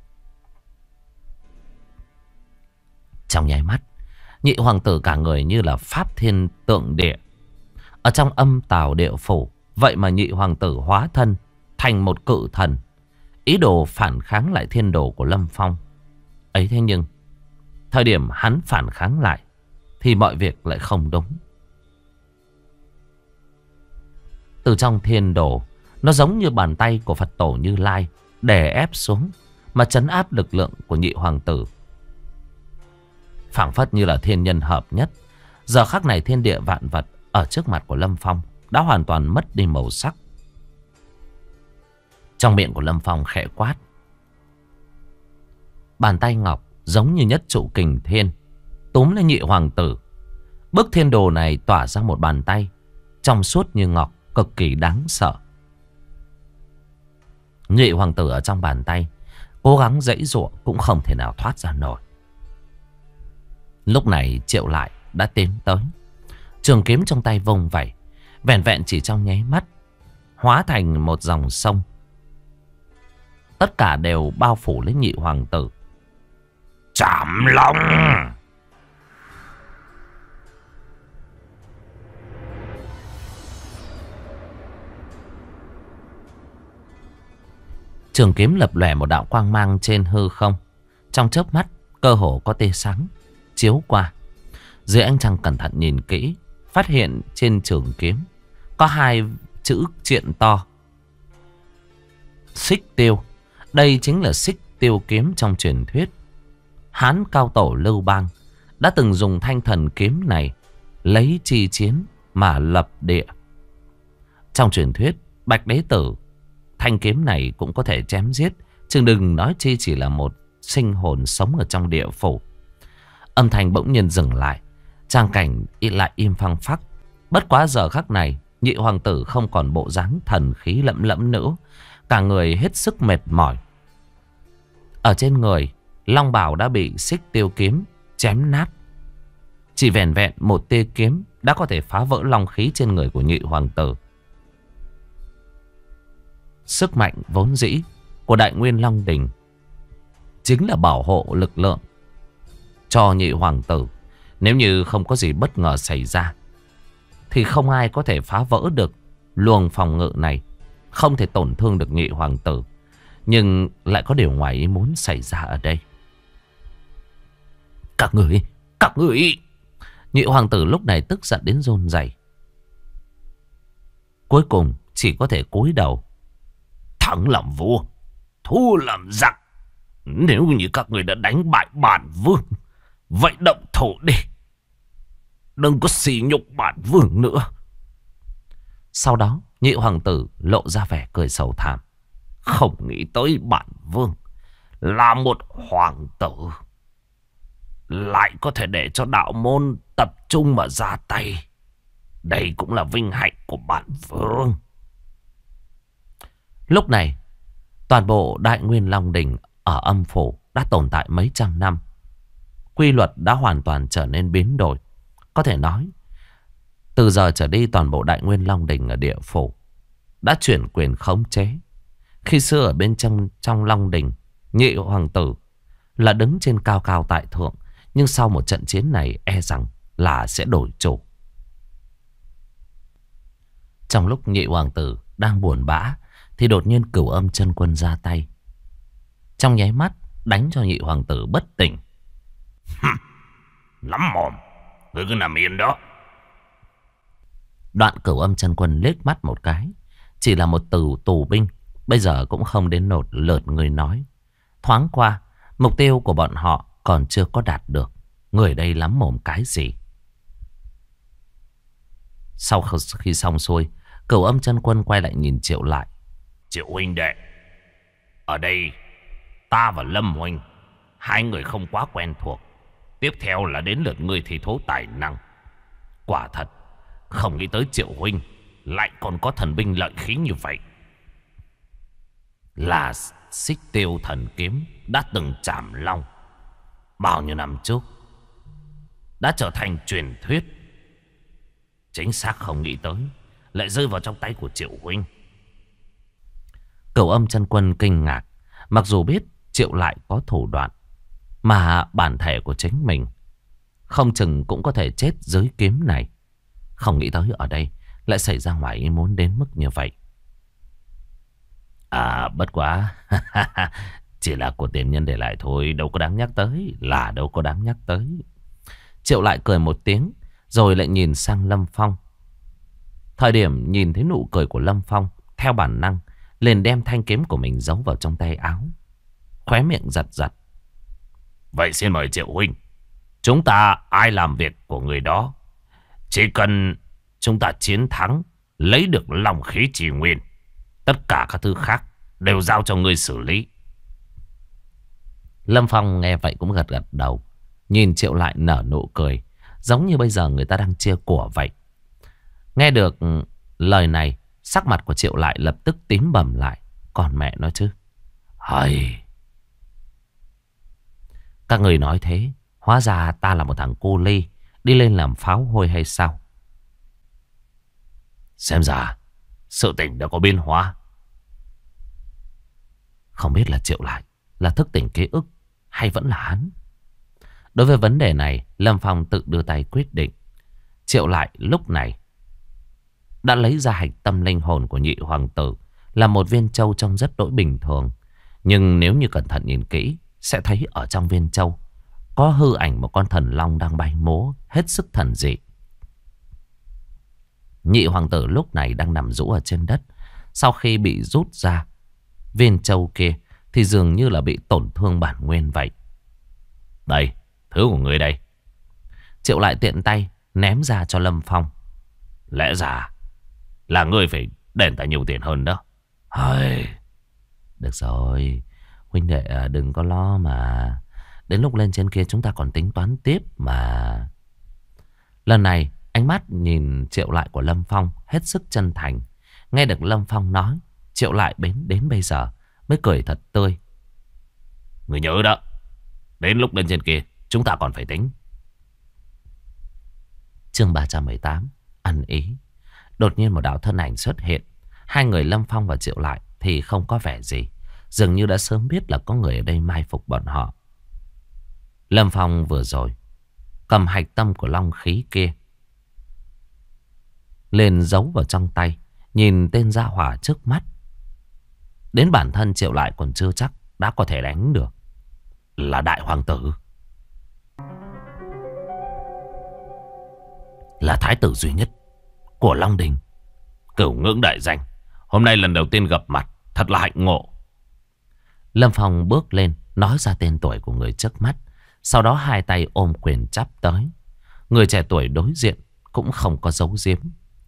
A: Trong nháy mắt, nhị hoàng tử cả người như là pháp thiên tượng địa. Ở trong âm tào địa phủ, vậy mà nhị hoàng tử hóa thân thành một cự thần, ý đồ phản kháng lại thiên đồ của Lâm Phong. Ấy thế nhưng thời điểm hắn phản kháng lại thì mọi việc lại không đúng. Từ trong thiên đồ, nó giống như bàn tay của Phật tổ Như Lai đè ép xuống mà trấn áp lực lượng của nhị hoàng tử. Phảng phất như là thiên nhân hợp nhất. Giờ khắc này thiên địa vạn vật ở trước mặt của Lâm Phong đã hoàn toàn mất đi màu sắc. Trong miệng của Lâm Phong khẽ quát. Bàn tay ngọc giống như nhất trụ kình thiên túm lên nhị hoàng tử. Bức thiên đồ này tỏa ra một bàn tay trong suốt như ngọc, cực kỳ đáng sợ. Nhị hoàng tử ở trong bàn tay cố gắng giãy giụa cũng không thể nào thoát ra nổi. Lúc này Triệu Lại đã tiến tới. Trường kiếm trong tay vung vẩy, vẻn vẹn chỉ trong nháy mắt hóa thành một dòng sông. Tất cả đều bao phủ lấy nhị hoàng tử.
B: Chạm long.
A: Trường kiếm lập lòe một đạo quang mang trên hư không. Trong chớp mắt, cơ hồ có tia sáng chiếu qua. Dưới ánh trăng cẩn thận nhìn kỹ, phát hiện trên trường kiếm có hai chữ triện to: Xích Tiêu. Đây chính là Xích Tiêu kiếm trong truyền thuyết. Hán cao tổ Lưu Bang đã từng dùng thanh thần kiếm này lấy chi chiến mà lập địa. Trong truyền thuyết, Bạch Đế Tử, thanh kiếm này cũng có thể chém giết, chứ đừng nói chi chỉ là một sinh hồn sống ở trong địa phủ. Âm thanh bỗng nhiên dừng lại, trang cảnh lại im phăng phắc. Bất quá giờ khắc này, nhị hoàng tử không còn bộ dáng thần khí lẫm lẫm nữa, cả người hết sức mệt mỏi. Ở trên người, long bào đã bị Xích Tiêu kiếm chém nát. Chỉ vẻn vẹn một tia kiếm đã có thể phá vỡ long khí trên người của nhị hoàng tử. Sức mạnh vốn dĩ của Đại Nguyên Long Đình chính là bảo hộ lực lượng cho nhị hoàng tử. Nếu như không có gì bất ngờ xảy ra thì không ai có thể phá vỡ được luồng phòng ngự này, không thể tổn thương được nhị hoàng tử. Nhưng lại có điều ngoài ý muốn xảy ra ở đây. Các người! Nhị hoàng tử lúc này tức giận đến run rẩy, cuối cùng chỉ có thể cúi đầu.
B: Thắng làm vua, thua làm giặc. Nếu như các người đã đánh bại bản vương, vậy động thủ đi, đừng có sỉ nhục bản vương nữa.
A: Sau đó nhị hoàng tử lộ ra vẻ cười sầu thảm.
B: Không nghĩ tới bản vương là một hoàng tử lại có thể để cho đạo môn tập trung mà ra tay. Đây cũng là vinh hạnh của bản vương.
A: Lúc này, toàn bộ Đại Nguyên Long Đình ở âm phủ đã tồn tại mấy trăm năm. Quy luật đã hoàn toàn trở nên biến đổi. Có thể nói, từ giờ trở đi toàn bộ Đại Nguyên Long Đình ở địa phủ đã chuyển quyền khống chế. Khi xưa ở bên trong Long Đình, nhị hoàng tử là đứng trên cao cao tại thượng. Nhưng sau một trận chiến này e rằng là sẽ đổi chủ. Trong lúc nhị hoàng tử đang buồn bã thì đột nhiên Cửu Âm Chân Quân ra tay. Trong nháy mắt đánh cho nhị hoàng tử bất tỉnh.
B: Lắm mồm, ngươi cứ nằm yên đó.
A: Đoạn Cửu Âm Chân Quân liếc mắt một cái, chỉ là một tù binh, bây giờ cũng không đến nột lượt người nói. Thoáng qua, mục tiêu của bọn họ còn chưa có đạt được. Người đây lắm mồm cái gì? Sau khi xong xuôi, Cửu Âm Chân Quân quay lại nhìn Triệu Lại.
B: Triệu huynh đệ, ở đây ta và Lâm huynh, hai người không quá quen thuộc. Tiếp theo là đến lượt ngươi thi thố tài năng. Quả thật không nghĩ tới Triệu huynh lại còn có thần binh lợi khí như vậy. Là Xích Tiêu thần kiếm đã từng chạm long bao nhiêu năm trước, đã trở thành truyền thuyết. Chính xác không nghĩ tới lại rơi vào trong tay của Triệu huynh.
A: Cửu Âm Chân Quân kinh ngạc. Mặc dù biết Triệu Lại có thủ đoạn, mà bản thể của chính mình không chừng cũng có thể chết dưới kiếm này. Không nghĩ tới ở đây lại xảy ra ngoài ý muốn đến mức như vậy.
B: À bất quá chỉ là của tiền nhân để lại thôi, đâu có đáng nhắc tới. Là đâu có đáng nhắc tới.
A: Triệu Lại cười một tiếng, rồi lại nhìn sang Lâm Phong. Thời điểm nhìn thấy nụ cười của Lâm Phong, theo bản năng liền đem thanh kiếm của mình giấu vào trong tay áo, khóe miệng giật giật.
B: Vậy xin mời Triệu huynh, chúng ta ai làm việc của người đó. Chỉ cần chúng ta chiến thắng, lấy được lòng khí trì nguyên, tất cả các thứ khác đều giao cho ngươi xử lý.
A: Lâm Phong nghe vậy cũng gật gật đầu, nhìn Triệu Lại nở nụ cười, giống như bây giờ người ta đang chia của vậy. Nghe được lời này, sắc mặt của Triệu Lại lập tức tím bầm lại. Còn mẹ nói chứ,
B: hay,
A: các người nói thế, hóa ra ta là một thằng cô ly đi lên làm pháo hôi hay sao?
B: Xem ra sự tình đã có biến hóa.
A: Không biết là Triệu Lại là thức tỉnh ký ức hay vẫn là hắn? Đối với vấn đề này, Lâm Phong tự đưa tay quyết định. Triệu Lại lúc này đã lấy ra hạch tâm linh hồn của nhị hoàng tử, là một viên châu trông rất đỗi bình thường. Nhưng nếu như cẩn thận nhìn kỹ, sẽ thấy ở trong viên châu có hư ảnh một con thần long đang bay múa, hết sức thần dị. Nhị hoàng tử lúc này đang nằm rũ ở trên đất. Sau khi bị rút ra viên châu kia thì dường như là bị tổn thương bản nguyên vậy. Đây, thứ của ngươi đây. Triệu lại tiện tay ném ra cho Lâm Phong. Lẽ ra là ngươi phải đền ta nhiều tiền hơn đó. Hơi... Được rồi, huynh đệ đừng có lo mà. Đến lúc lên trên kia chúng ta còn tính toán tiếp mà. Lần này ánh mắt nhìn Triệu lại của Lâm Phong hết sức chân thành. Nghe được Lâm Phong nói, Triệu lại đến bây giờ mới cười thật tươi. Người nhớ đó, đến lúc lên trên kia chúng ta còn phải tính. Chương 318, ăn ý. Đột nhiên một đạo thân ảnh xuất hiện. Hai người Lâm Phong và Triệu lại thì không có vẻ gì, dường như đã sớm biết là có người ở đây mai phục bọn họ. Lâm Phong vừa rồi cầm hạch tâm của long khí kia lên giấu vào trong tay, nhìn tên gia hỏa trước mắt. Đến bản thân Triệu lại còn chưa chắc đã có thể đánh được. Là đại hoàng tử, là thái tử duy nhất của Long Đình, Cửu Ngưỡng đại danh. Hôm nay lần đầu tiên gặp mặt, thật là hạnh ngộ. Lâm Phong bước lên nói ra tên tuổi của người trước mắt. Sau đó hai tay ôm quyền chắp tới. Người trẻ tuổi đối diện cũng không có giấu giếm.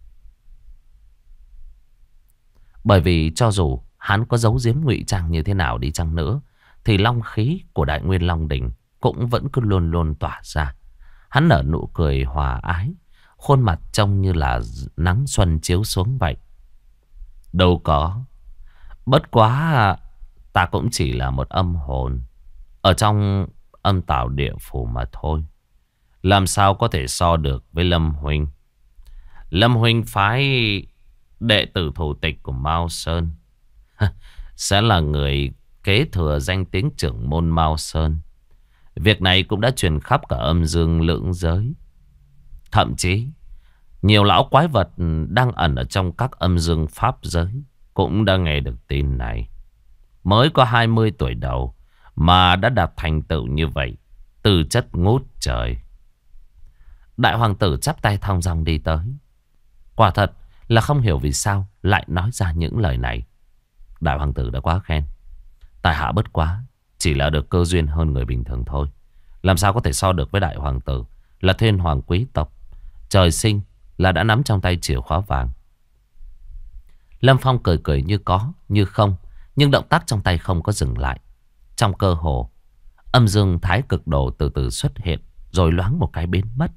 A: Bởi vì cho dù hắn có giấu giếm ngụy trang như thế nào đi chăng nữa, thì long khí của Đại Nguyên Long Đình cũng vẫn cứ luôn luôn tỏa ra. Hắn nở nụ cười hòa ái, khuôn mặt trông như là nắng xuân chiếu xuống vậy. Đâu có, bất quá ta cũng chỉ là một âm hồn ở trong âm tào địa phủ mà thôi. Làm sao có thể so được với Lâm huynh. Lâm huynh phái đệ tử thủ tịch của Mao Sơn sẽ là người kế thừa danh tiếng trưởng môn Mao Sơn. Việc này cũng đã truyền khắp cả âm dương lưỡng giới. Thậm chí nhiều lão quái vật đang ẩn ở trong các âm dương pháp giới cũng đã nghe được tin này. Mới có 20 tuổi đầu mà đã đạt thành tựu như vậy, tư chất ngút trời. Đại hoàng tử chắp tay thong dong đi tới. Quả thật là không hiểu vì sao lại nói ra những lời này. Đại hoàng tử đã quá khen. Tại hạ bất quá chỉ là được cơ duyên hơn người bình thường thôi. Làm sao có thể so được với đại hoàng tử, là thiên hoàng quý tộc, trời sinh là đã nắm trong tay chìa khóa vàng. Lâm Phong cười cười như có như không, nhưng động tác trong tay không có dừng lại. Trong cơ hồ, âm dương thái cực đồ từ từ xuất hiện, rồi loáng một cái biến mất.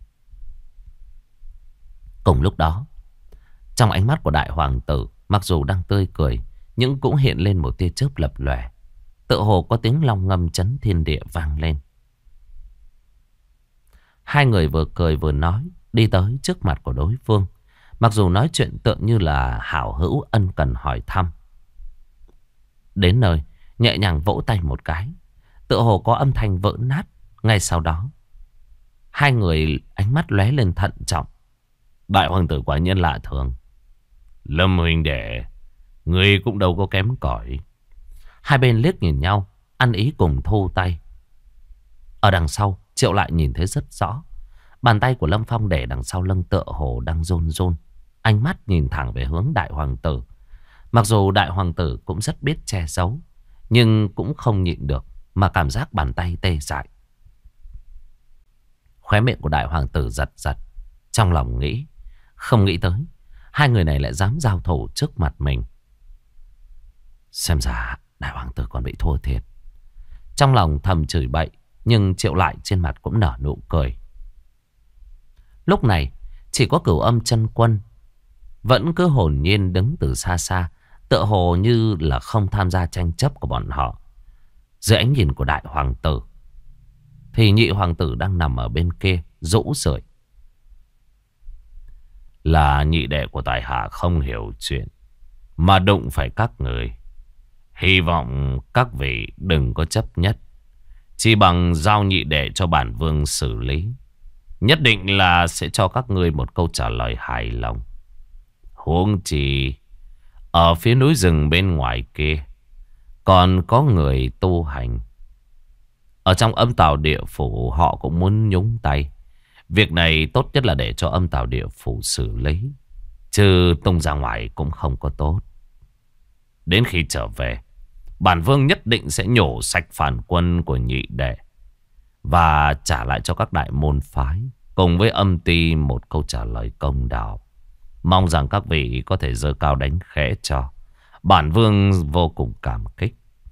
A: Cùng lúc đó, trong ánh mắt của đại hoàng tử, mặc dù đang tươi cười, nhưng cũng hiện lên một tia chớp lập lòe. Tựa hồ có tiếng long ngâm chấn thiên địa vang lên. Hai người vừa cười vừa nói, đi tới trước mặt của đối phương. Mặc dù nói chuyện tựa như là hảo hữu ân cần hỏi thăm. Đến nơi, nhẹ nhàng vỗ tay một cái, tựa hồ có âm thanh vỡ nát. Ngay sau đó, hai người ánh mắt lóe lên thận trọng. Đại hoàng tử quả nhiên lạ thường. Lâm huynh đệ, ngươi cũng đâu có kém cỏi. Hai bên liếc nhìn nhau, ăn ý cùng thu tay. Ở đằng sau, Triệu lại nhìn thấy rất rõ. Bàn tay của Lâm Phong để đằng sau lưng tựa hồ đang run run. Ánh mắt nhìn thẳng về hướng đại hoàng tử. Mặc dù đại hoàng tử cũng rất biết che giấu, nhưng cũng không nhịn được mà cảm giác bàn tay tê dại. Khóe miệng của đại hoàng tử giật giật. Trong lòng nghĩ, không nghĩ tới hai người này lại dám giao thủ trước mặt mình. Xem ra đại hoàng tử còn bị thua thiệt. Trong lòng thầm chửi bậy, nhưng Triệu lại trên mặt cũng nở nụ cười. Lúc này chỉ có Cửu Âm Chân Quân vẫn cứ hồn nhiên đứng từ xa xa, tựa hồ như là không tham gia tranh chấp của bọn họ. Dưới ánh nhìn của đại hoàng tử thì nhị hoàng tử đang nằm ở bên kia rũ rượi. Là nhị đệ của tại hạ không hiểu chuyện mà đụng phải các người. Hy vọng các vị đừng có chấp nhất, chỉ bằng giao nhị đệ cho bản vương xử lý. Nhất định là sẽ cho các ngươi một câu trả lời hài lòng. Huống chi ở phía núi rừng bên ngoài kia Còn có người tu hành ở trong âm tào địa phủ, họ cũng muốn nhúng tay. Việc này tốt nhất là để cho âm tào địa phủ xử lý, chứ tung ra ngoài cũng không có tốt. Đến khi trở về, bản vương nhất định sẽ nhổ sạch phản quân của nhị đệ và trả lại cho các đại môn phái cùng với âm ty một câu trả lời công đạo. Mong rằng các vị có thể giơ cao đánh khẽ cho. Bản vương vô cùng cảm kích.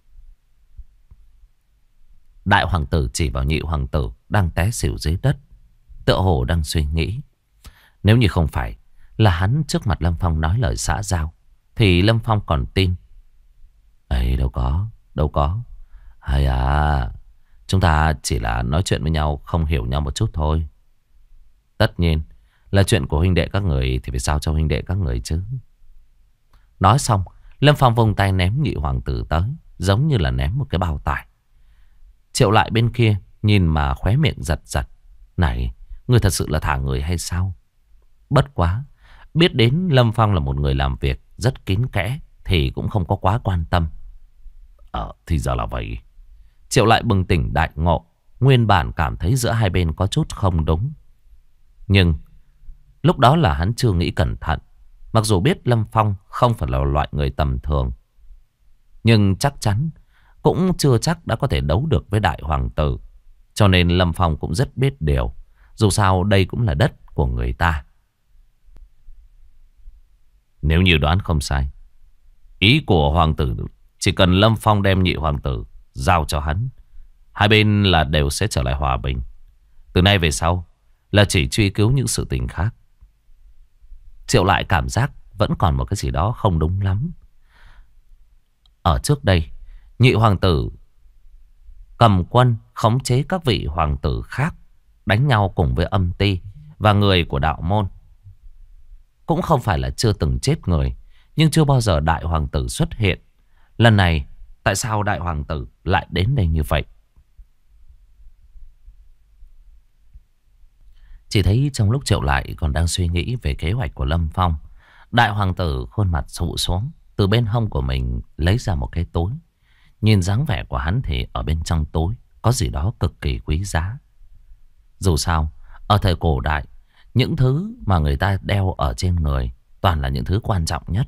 A: Đại hoàng tử chỉ vào nhị hoàng tử đang té xỉu dưới đất, tựa hồ đang suy nghĩ. Nếu như không phải là hắn trước mặt Lâm Phong nói lời xã giao, thì Lâm Phong còn tin. Ấy đâu có. Hay à, chúng ta chỉ là nói chuyện với nhau, không hiểu nhau một chút thôi. Tất nhiên là chuyện của huynh đệ các người thì phải sao cho huynh đệ các người chứ. Nói xong, Lâm Phong vung tay ném nhị hoàng tử tới, giống như là ném một cái bao tải. Triệu Lại bên kia nhìn mà khóe miệng giật giật. Này, ngươi thật sự là thả người hay sao? Bất quá, biết đến Lâm Phong là một người làm việc rất kín kẽ thì cũng không có quá quan tâm.
B: Thì ra là vậy.
A: Triệu Lại bừng tỉnh đại ngộ. Nguyên bản cảm thấy giữa hai bên có chút không đúng, nhưng lúc đó là hắn chưa nghĩ cẩn thận. Mặc dù biết Lâm Phong không phải là loại người tầm thường, nhưng chắc chắn cũng chưa chắc đã có thể đấu được với đại hoàng tử. Cho nên Lâm Phong cũng rất biết điều. Dù sao đây cũng là đất của người ta. Nếu như đoán không sai, ý của hoàng tử chỉ cần Lâm Phong đem nhị hoàng tử giao cho hắn, hai bên là đều sẽ trở lại hòa bình. Từ nay về sau là chỉ truy cứu những sự tình khác. Triệu Lại cảm giác vẫn còn một cái gì đó không đúng lắm. Ở trước đây, nhị hoàng tử cầm quân khống chế các vị hoàng tử khác, đánh nhau cùng với âm ty và người của đạo môn. Cũng không phải là chưa từng chết người, nhưng chưa bao giờ đại hoàng tử xuất hiện. Lần này, tại sao đại hoàng tử lại đến đây như vậy? Chỉ thấy trong lúc Triệu Lại còn đang suy nghĩ về kế hoạch của Lâm Phong, đại hoàng tử khuôn mặt sụ xuống, từ bên hông của mình lấy ra một cái túi. Nhìn dáng vẻ của hắn thì ở bên trong túi có gì đó cực kỳ quý giá. Dù sao, ở thời cổ đại, những thứ mà người ta đeo ở trên người toàn là những thứ quan trọng nhất.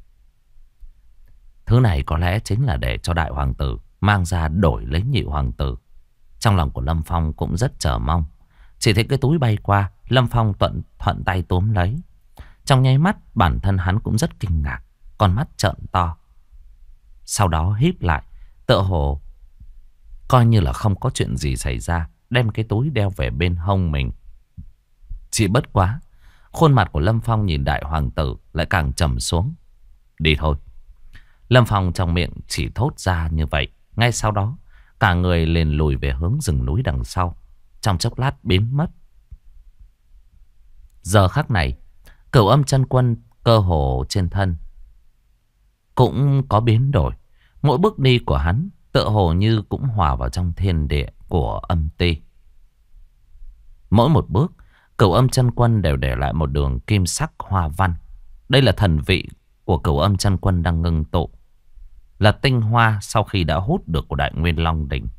A: Thứ này có lẽ chính là để cho đại hoàng tử mang ra đổi lấy nhị hoàng tử. Trong lòng của Lâm Phong cũng rất chờ mong. Chỉ thấy cái túi bay qua, Lâm Phong thuận tay túm lấy. Trong nháy mắt bản thân hắn cũng rất kinh ngạc, con mắt trợn to. Sau đó híp lại, tựa hồ coi như là không có chuyện gì xảy ra, đem cái túi đeo về bên hông mình. Chỉ bất quá, khuôn mặt của Lâm Phong nhìn đại hoàng tử lại càng trầm xuống. Đi thôi. Lâm Phong trong miệng chỉ thốt ra như vậy. Ngay sau đó, cả người liền lùi về hướng rừng núi đằng sau. Trong chốc lát biến mất. Giờ khắc này, Cửu Âm Chân Quân cơ hồ trên thân cũng có biến đổi. Mỗi bước đi của hắn tựa hồ như cũng hòa vào trong thiên địa của âm ty. Mỗi một bước, Cửu Âm Chân Quân đều để lại một đường kim sắc hoa văn. Đây là thần vị của Cửu Âm Chân Quân đang ngưng tụ, là tinh hoa sau khi đã hút được của Đại Nguyên Long Đỉnh.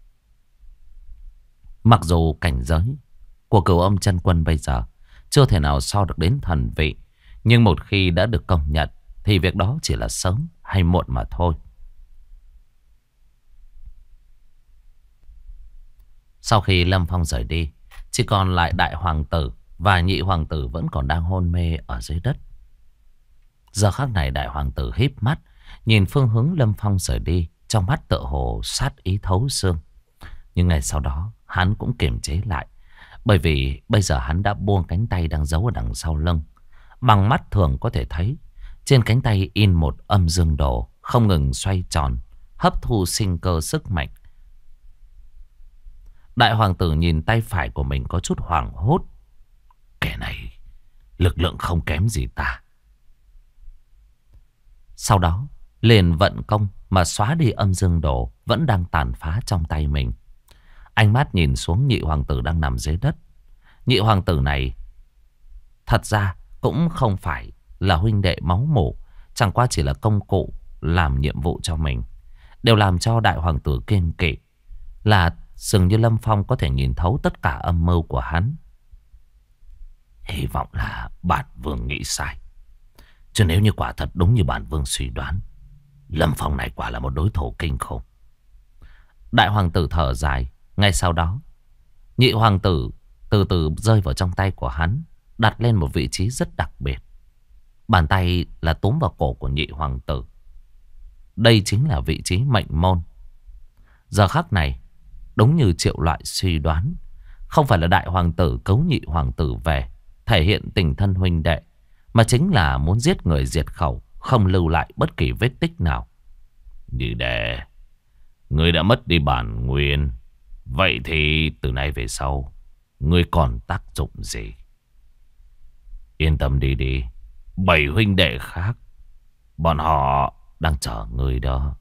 A: Mặc dù cảnh giới của Cửu Âm Chân Quân bây giờ chưa thể nào so được đến thần vị, nhưng một khi đã được công nhận thì việc đó chỉ là sớm hay muộn mà thôi. Sau khi Lâm Phong rời đi, chỉ còn lại đại hoàng tử và nhị hoàng tử vẫn còn đang hôn mê ở dưới đất. Giờ khắc này đại hoàng tử híp mắt, nhìn phương hướng Lâm Phong rời đi, trong mắt tựa hồ sát ý thấu xương. Nhưng ngày sau đó hắn cũng kiềm chế lại, bởi vì bây giờ hắn đã buông cánh tay đang giấu ở đằng sau lưng. Bằng mắt thường có thể thấy, trên cánh tay in một âm dương đồ, không ngừng xoay tròn, hấp thu sinh cơ sức mạnh. Đại hoàng tử nhìn tay phải của mình có chút hoảng hốt. Kẻ này lực lượng không kém gì ta. Sau đó liền vận công mà xóa đi âm dương đồ vẫn đang tàn phá trong tay mình. Ánh mắt nhìn xuống nhị hoàng tử đang nằm dưới đất. Nhị hoàng tử này thật ra cũng không phải là huynh đệ máu mủ, chẳng qua chỉ là công cụ làm nhiệm vụ cho mình. đều làm cho đại hoàng tử kiêng kỵ. Là dường như Lâm Phong có thể nhìn thấu tất cả âm mưu của hắn.
B: Hy vọng là bản vương nghĩ sai. Chứ nếu như quả thật đúng như bản vương suy đoán, Lâm Phong này quả là một đối thủ kinh khủng.
A: Đại hoàng tử thở dài. Ngay sau đó, nhị hoàng tử từ từ rơi vào trong tay của hắn, đặt lên một vị trí rất đặc biệt. Bàn tay là túm vào cổ của nhị hoàng tử. Đây chính là vị trí mệnh môn. Giờ khắc này, đúng như Triệu Loại suy đoán, không phải là đại hoàng tử cấu nhị hoàng tử về thể hiện tình thân huynh đệ, mà chính là muốn giết người diệt khẩu, không lưu lại bất kỳ vết tích nào.
B: Như đệ, ngươi đã mất đi bản nguyên, vậy thì từ nay về sau ngươi còn tác dụng gì? Yên tâm đi đi, 7 huynh đệ khác, bọn họ đang chờ ngươi đó.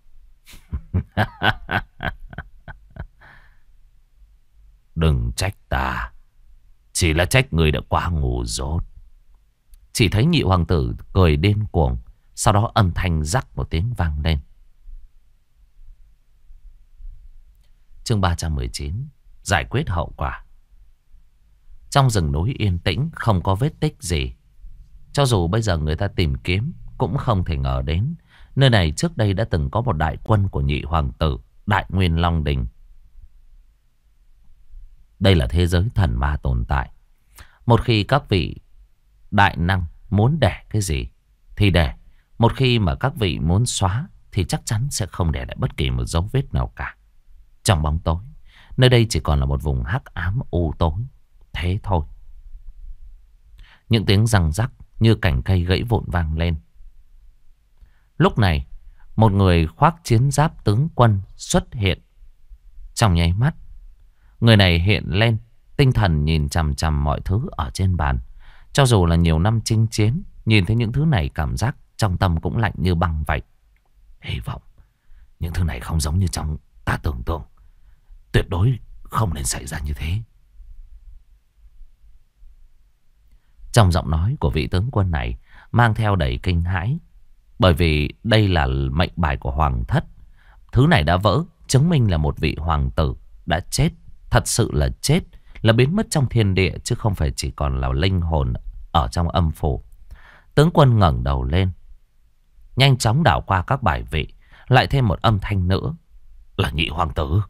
B: Đừng trách ta, chỉ là trách ngươi đã quá ngu dốt.
A: Chỉ thấy nhị hoàng tử cười điên cuồng, sau đó âm thanh rắc một tiếng vang lên. Chương 319, giải quyết hậu quả. Trong rừng núi yên tĩnh, không có vết tích gì. Cho dù bây giờ người ta tìm kiếm, cũng không thể ngờ đến nơi này trước đây đã từng có một đại quân của nhị hoàng tử, Đại Nguyên Long Đình. Đây là thế giới thần ma tồn tại. Một khi các vị đại năng muốn để cái gì thì để. Một khi mà các vị muốn xóa thì chắc chắn sẽ không để lại bất kỳ một dấu vết nào cả. Trong bóng tối, nơi đây chỉ còn là một vùng hắc ám u tối. Thế thôi. Những tiếng răng rắc như cành cây gãy vụn vang lên. Lúc này, một người khoác chiến giáp tướng quân xuất hiện. Trong nháy mắt, người này hiện lên, tinh thần nhìn chằm chằm mọi thứ ở trên bàn. Cho dù là nhiều năm chinh chiến, nhìn thấy những thứ này cảm giác trong tâm cũng lạnh như băng vậy.
B: Hy vọng những thứ này không giống như trong ta tưởng tượng. Tuyệt đối không nên xảy ra như thế.
A: Trong giọng nói của vị tướng quân này mang theo đầy kinh hãi. Bởi vì đây là mệnh bài của hoàng thất. Thứ này đã vỡ, chứng minh là một vị hoàng tử đã chết. Thật sự là chết, là biến mất trong thiên địa, chứ không phải chỉ còn là linh hồn ở trong âm phủ. Tướng quân ngẩng đầu lên, nhanh chóng đảo qua các bài vị. Lại thêm một âm thanh nữa,
B: là nhị hoàng tử.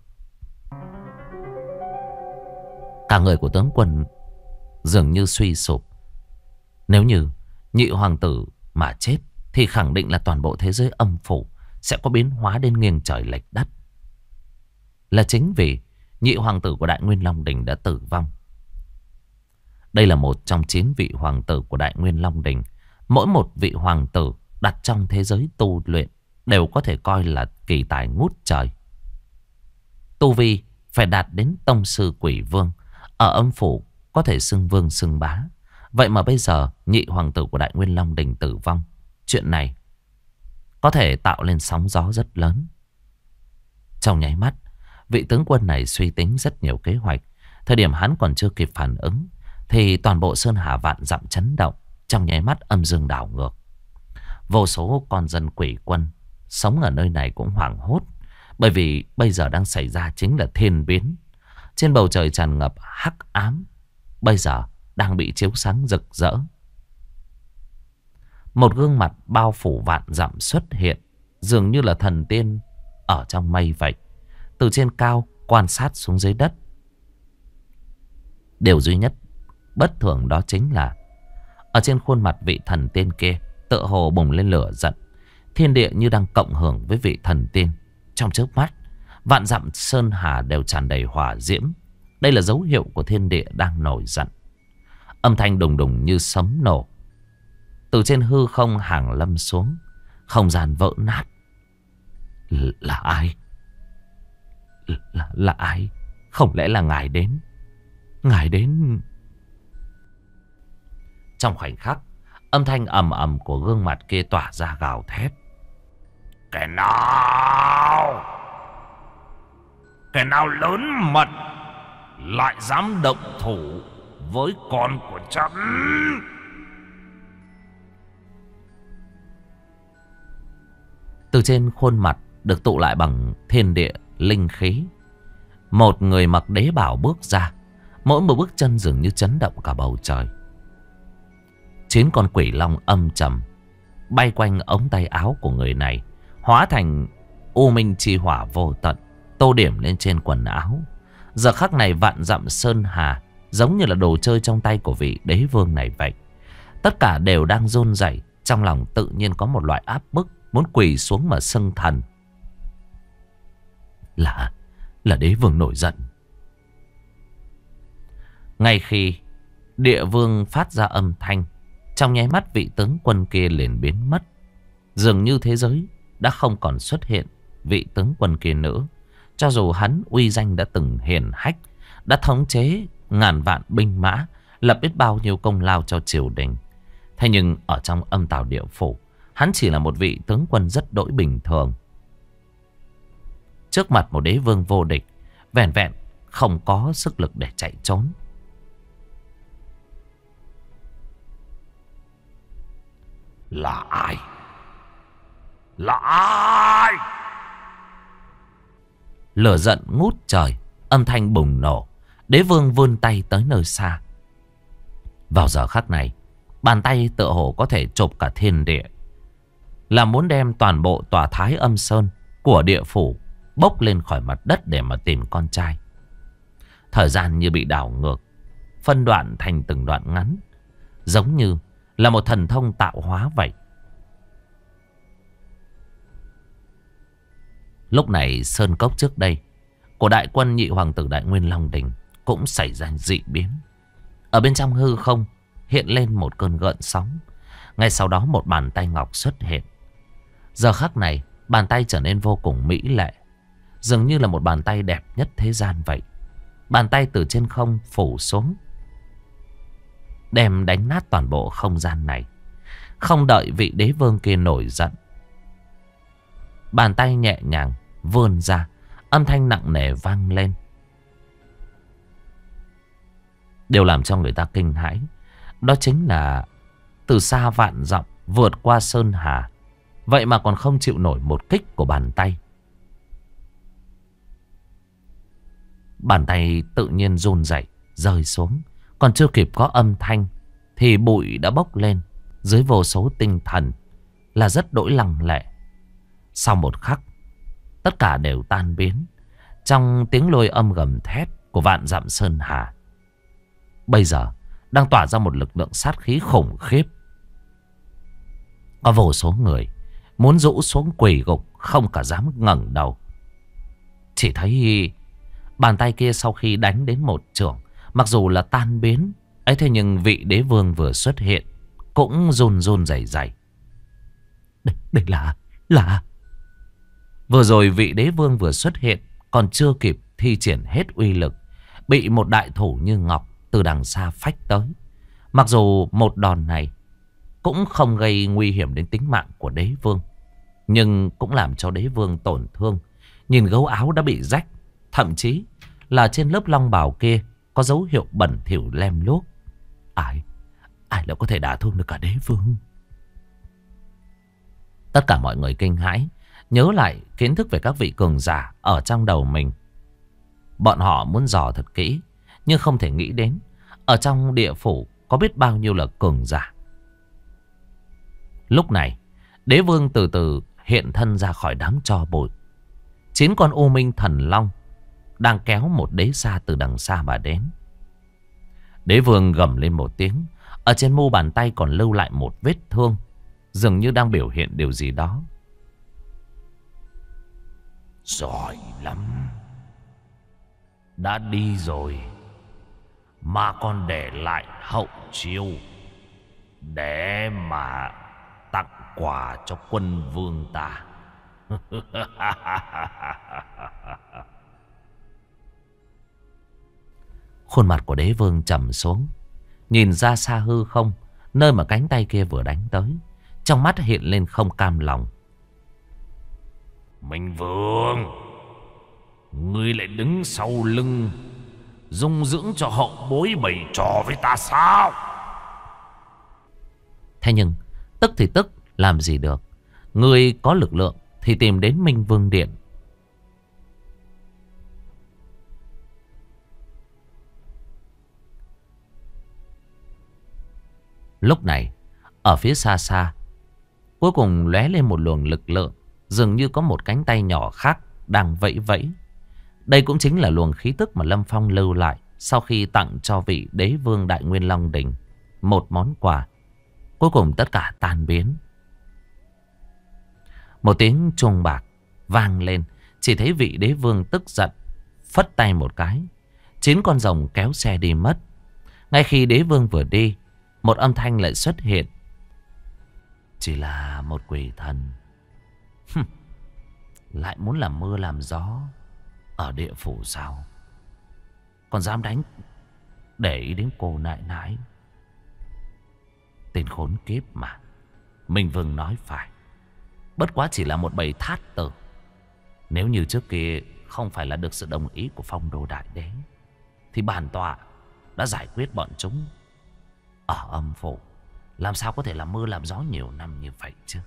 A: Cả người của tướng quân dường như suy sụp. Nếu như nhị hoàng tử mà chết thì khẳng định là toàn bộ thế giới âm phủ sẽ có biến hóa đến nghiêng trời lệch đất. Là chính vì nhị hoàng tử của Đại Nguyên Long Đình đã tử vong. Đây là một trong 9 vị hoàng tử của Đại Nguyên Long Đình. Mỗi một vị hoàng tử đặt trong thế giới tu luyện đều có thể coi là kỳ tài ngút trời. Tu vi phải đạt đến tông sư quỷ vương. Ở âm phủ có thể xưng vương xưng bá. Vậy mà bây giờ nhị hoàng tử của Đại Nguyên Long Đình tử vong. Chuyện này có thể tạo lên sóng gió rất lớn. Trong nháy mắt, vị tướng quân này suy tính rất nhiều kế hoạch. Thời điểm hắn còn chưa kịp phản ứng thì toàn bộ Sơn Hà vạn dặm chấn động. Trong nháy mắt âm dương đảo ngược. Vô số con dân quỷ quân sống ở nơi này cũng hoảng hốt. Bởi vì bây giờ đang xảy ra chính là thiên biến. Trên bầu trời tràn ngập hắc ám, bây giờ đang bị chiếu sáng rực rỡ. Một gương mặt bao phủ vạn dặm xuất hiện, dường như là thần tiên ở trong mây vậy. Từ trên cao quan sát xuống dưới đất. Điều duy nhất bất thường đó chính là ở trên khuôn mặt vị thần tiên kia tựa hồ bùng lên lửa giận. Thiên địa như đang cộng hưởng với vị thần tiên. Trong chớp mắt, vạn dặm sơn hà đều tràn đầy hỏa diễm. Đây là dấu hiệu của thiên địa đang nổi giận. Âm thanh đùng đùng như sấm nổ. Từ trên hư không hàng lâm xuống. Không gian vỡ nát.
B: Là ai?
A: Là ai? Không lẽ là ngài đến? Ngài đến... Trong khoảnh khắc, âm thanh ầm ầm của gương mặt kia tỏa ra gào thét.
B: Kẻ nào lớn mật lại dám động thủ với con của chấm?
A: Từ trên khuôn mặt được tụ lại bằng thiên địa linh khí. Một người mặc đế bào bước ra. Mỗi một bước chân dường như chấn động cả bầu trời. 9 con quỷ long âm trầm bay quanh ống tay áo của người này, hóa thành u minh chi hỏa vô tận, tô điểm lên trên quần áo. Giờ khắc này vạn dặm sơn hà giống như là đồ chơi trong tay của vị đế vương này vậy. Tất cả đều đang run rẩy, trong lòng tự nhiên có một loại áp bức, muốn quỳ xuống mà xưng thần. Là đế vương nổi giận. Ngay khi địa vương phát ra âm thanh, trong nháy mắt vị tướng quân kia liền biến mất. Dường như thế giới đã không còn xuất hiện vị tướng quân kia nữa. Cho dù hắn uy danh đã từng hiển hách, đã thống chế ngàn vạn binh mã, lập biết bao nhiêu công lao cho triều đình. Thế nhưng ở trong âm tào địa phủ, hắn chỉ là một vị tướng quân rất đỗi bình thường. Trước mặt một đế vương vô địch, vẹn vẹn không có sức lực để chạy trốn.
B: Là ai? Là ai?
A: Lửa giận ngút trời, âm thanh bùng nổ. Đế vương vươn tay tới nơi xa. Vào giờ khắc này, bàn tay tựa hồ có thể chộp cả thiên địa, là muốn đem toàn bộ tòa Thái Âm Sơn của địa phủ bốc lên khỏi mặt đất để mà tìm con trai. Thời gian như bị đảo ngược, phân đoạn thành từng đoạn ngắn, giống như là một thần thông tạo hóa vậy. Lúc này sơn cốc trước đây của đại quân nhị hoàng tử Đại Nguyên Long Đình cũng xảy ra dị biến. Ở bên trong hư không hiện lên một cơn gợn sóng. Ngay sau đó một bàn tay ngọc xuất hiện. Giờ khắc này bàn tay trở nên vô cùng mỹ lệ, dường như là một bàn tay đẹp nhất thế gian vậy. Bàn tay từ trên không phủ xuống, đem đánh nát toàn bộ không gian này. Không đợi vị đế vương kia nổi giận, bàn tay nhẹ nhàng vươn ra, âm thanh nặng nề vang lên. Điều làm cho người ta kinh hãi, đó chính là từ xa vạn dặm vượt qua sơn hà, vậy mà còn không chịu nổi một kích của bàn tay. Bàn tay tự nhiên run rẩy rơi xuống. Còn chưa kịp có âm thanh thì bụi đã bốc lên. Dưới vô số tinh thần là rất đỗi lặng lẽ. Sau một khắc, tất cả đều tan biến trong tiếng lôi âm gầm thét của vạn dặm sơn hà. Bây giờ đang tỏa ra một lực lượng sát khí khủng khiếp. Có vô số người muốn rũ xuống quỳ gục, không cả dám ngẩng đầu. Chỉ thấy bàn tay kia sau khi đánh đến một chưởng, mặc dù là tan biến ấy, thế nhưng vị đế vương vừa xuất hiện cũng run run rẩy rẩy. Đây là vừa rồi vị đế vương vừa xuất hiện, còn chưa kịp thi triển hết uy lực, bị một đại thủ như ngọc từ đằng xa phách tới. Mặc dù một đòn này cũng không gây nguy hiểm đến tính mạng của đế vương, nhưng cũng làm cho đế vương tổn thương. Nhìn gấu áo đã bị rách, thậm chí là trên lớp long bào kia có dấu hiệu bẩn thỉu lem luốc. Ai lại có thể đả thương được cả đế vương? Tất cả mọi người kinh hãi, nhớ lại kiến thức về các vị cường giả ở trong đầu mình. Bọn họ muốn dò thật kỹ, nhưng không thể nghĩ đến ở trong địa phủ có biết bao nhiêu là cường giả. Lúc này đế vương từ từ hiện thân ra khỏi đám tro bụi. 9 con u minh thần long đang kéo một đế xa từ đằng xa mà đến. Đế vương gầm lên một tiếng, ở trên mu bàn tay còn lưu lại một vết thương, dường như đang biểu hiện điều gì đó.
B: Giỏi lắm, đã đi rồi mà còn để lại hậu chiêu để mà tặng quà cho quân vương ta.
A: Khuôn mặt của đế vương trầm xuống, nhìn ra xa hư không, nơi mà cánh tay kia vừa đánh tới. Trong mắt hiện lên không cam lòng.
B: Minh Vương, ngươi lại đứng sau lưng dung dưỡng cho hậu bối bày trò với ta sao?
A: Thế nhưng tức thì tức, làm gì được. Ngươi có lực lượng thì tìm đến Minh Vương Điện. Lúc này, ở phía xa xa, cuối cùng lóe lên một luồng lực lượng, dường như có một cánh tay nhỏ khác đang vẫy vẫy. Đây cũng chính là luồng khí tức mà Lâm Phong lưu lại sau khi tặng cho vị đế vương Đại Nguyên Long Đỉnh một món quà. Cuối cùng tất cả tan biến. Một tiếng chuông bạc vang lên, chỉ thấy vị đế vương tức giận phất tay một cái, 9 con rồng kéo xe đi mất. Ngay khi đế vương vừa đi, một âm thanh lại xuất hiện. Chỉ là một quỷ thần, lại muốn làm mưa làm gió ở địa phủ sao? Còn dám đánh để ý đến cô nại nãi. Tên khốn kiếp mà. Minh Vương nói phải, bất quá chỉ là một bầy thát tử. Nếu như trước kia không phải là được sự đồng ý của Phong Đô Đại Đế, thì bản tọa đã giải quyết bọn chúng ở âm phủ. Làm sao có thể làm mưa làm gió nhiều năm như vậy chứ?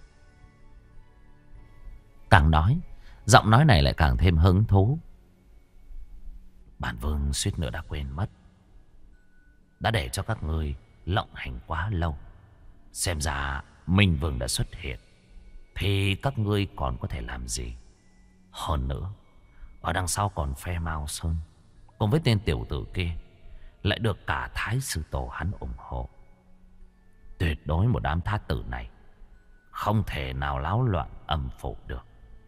A: Càng nói, giọng nói này lại càng thêm hứng thú. Bản vương suýt nữa đã quên mất, đã để cho các ngươi lộng hành quá lâu. Xem ra Minh Vương đã xuất hiện, thì các ngươi còn có thể làm gì? Hơn nữa, ở đằng sau còn phe Mao Sơn cùng với tên tiểu tử kia, lại được cả Thái Sư Tổ hắn ủng hộ. Tuyệt đối một đám thát tử này không thể nào láo loạn âm phủ được.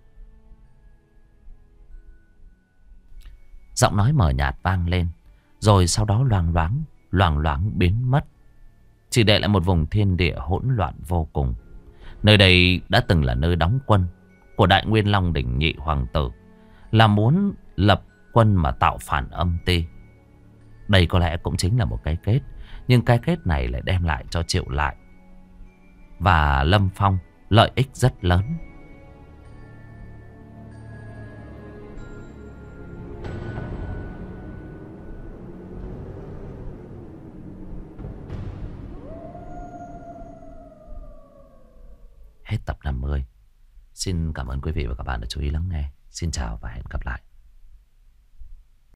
A: Giọng nói mờ nhạt vang lên, rồi sau đó loang loáng biến mất, chỉ để lại một vùng thiên địa hỗn loạn vô cùng. Nơi đây đã từng là nơi đóng quân của Đại Nguyên Long Đỉnh nhị hoàng tử, là muốn lập quân mà tạo phản âm ti. Đây có lẽ cũng chính là một cái kết, nhưng cái kết này lại đem lại cho Triệu Lại và Lâm Phong lợi ích rất lớn. Hết tập 50. Xin cảm ơn quý vị và các bạn đã chú ý lắng nghe. Xin chào và hẹn gặp lại.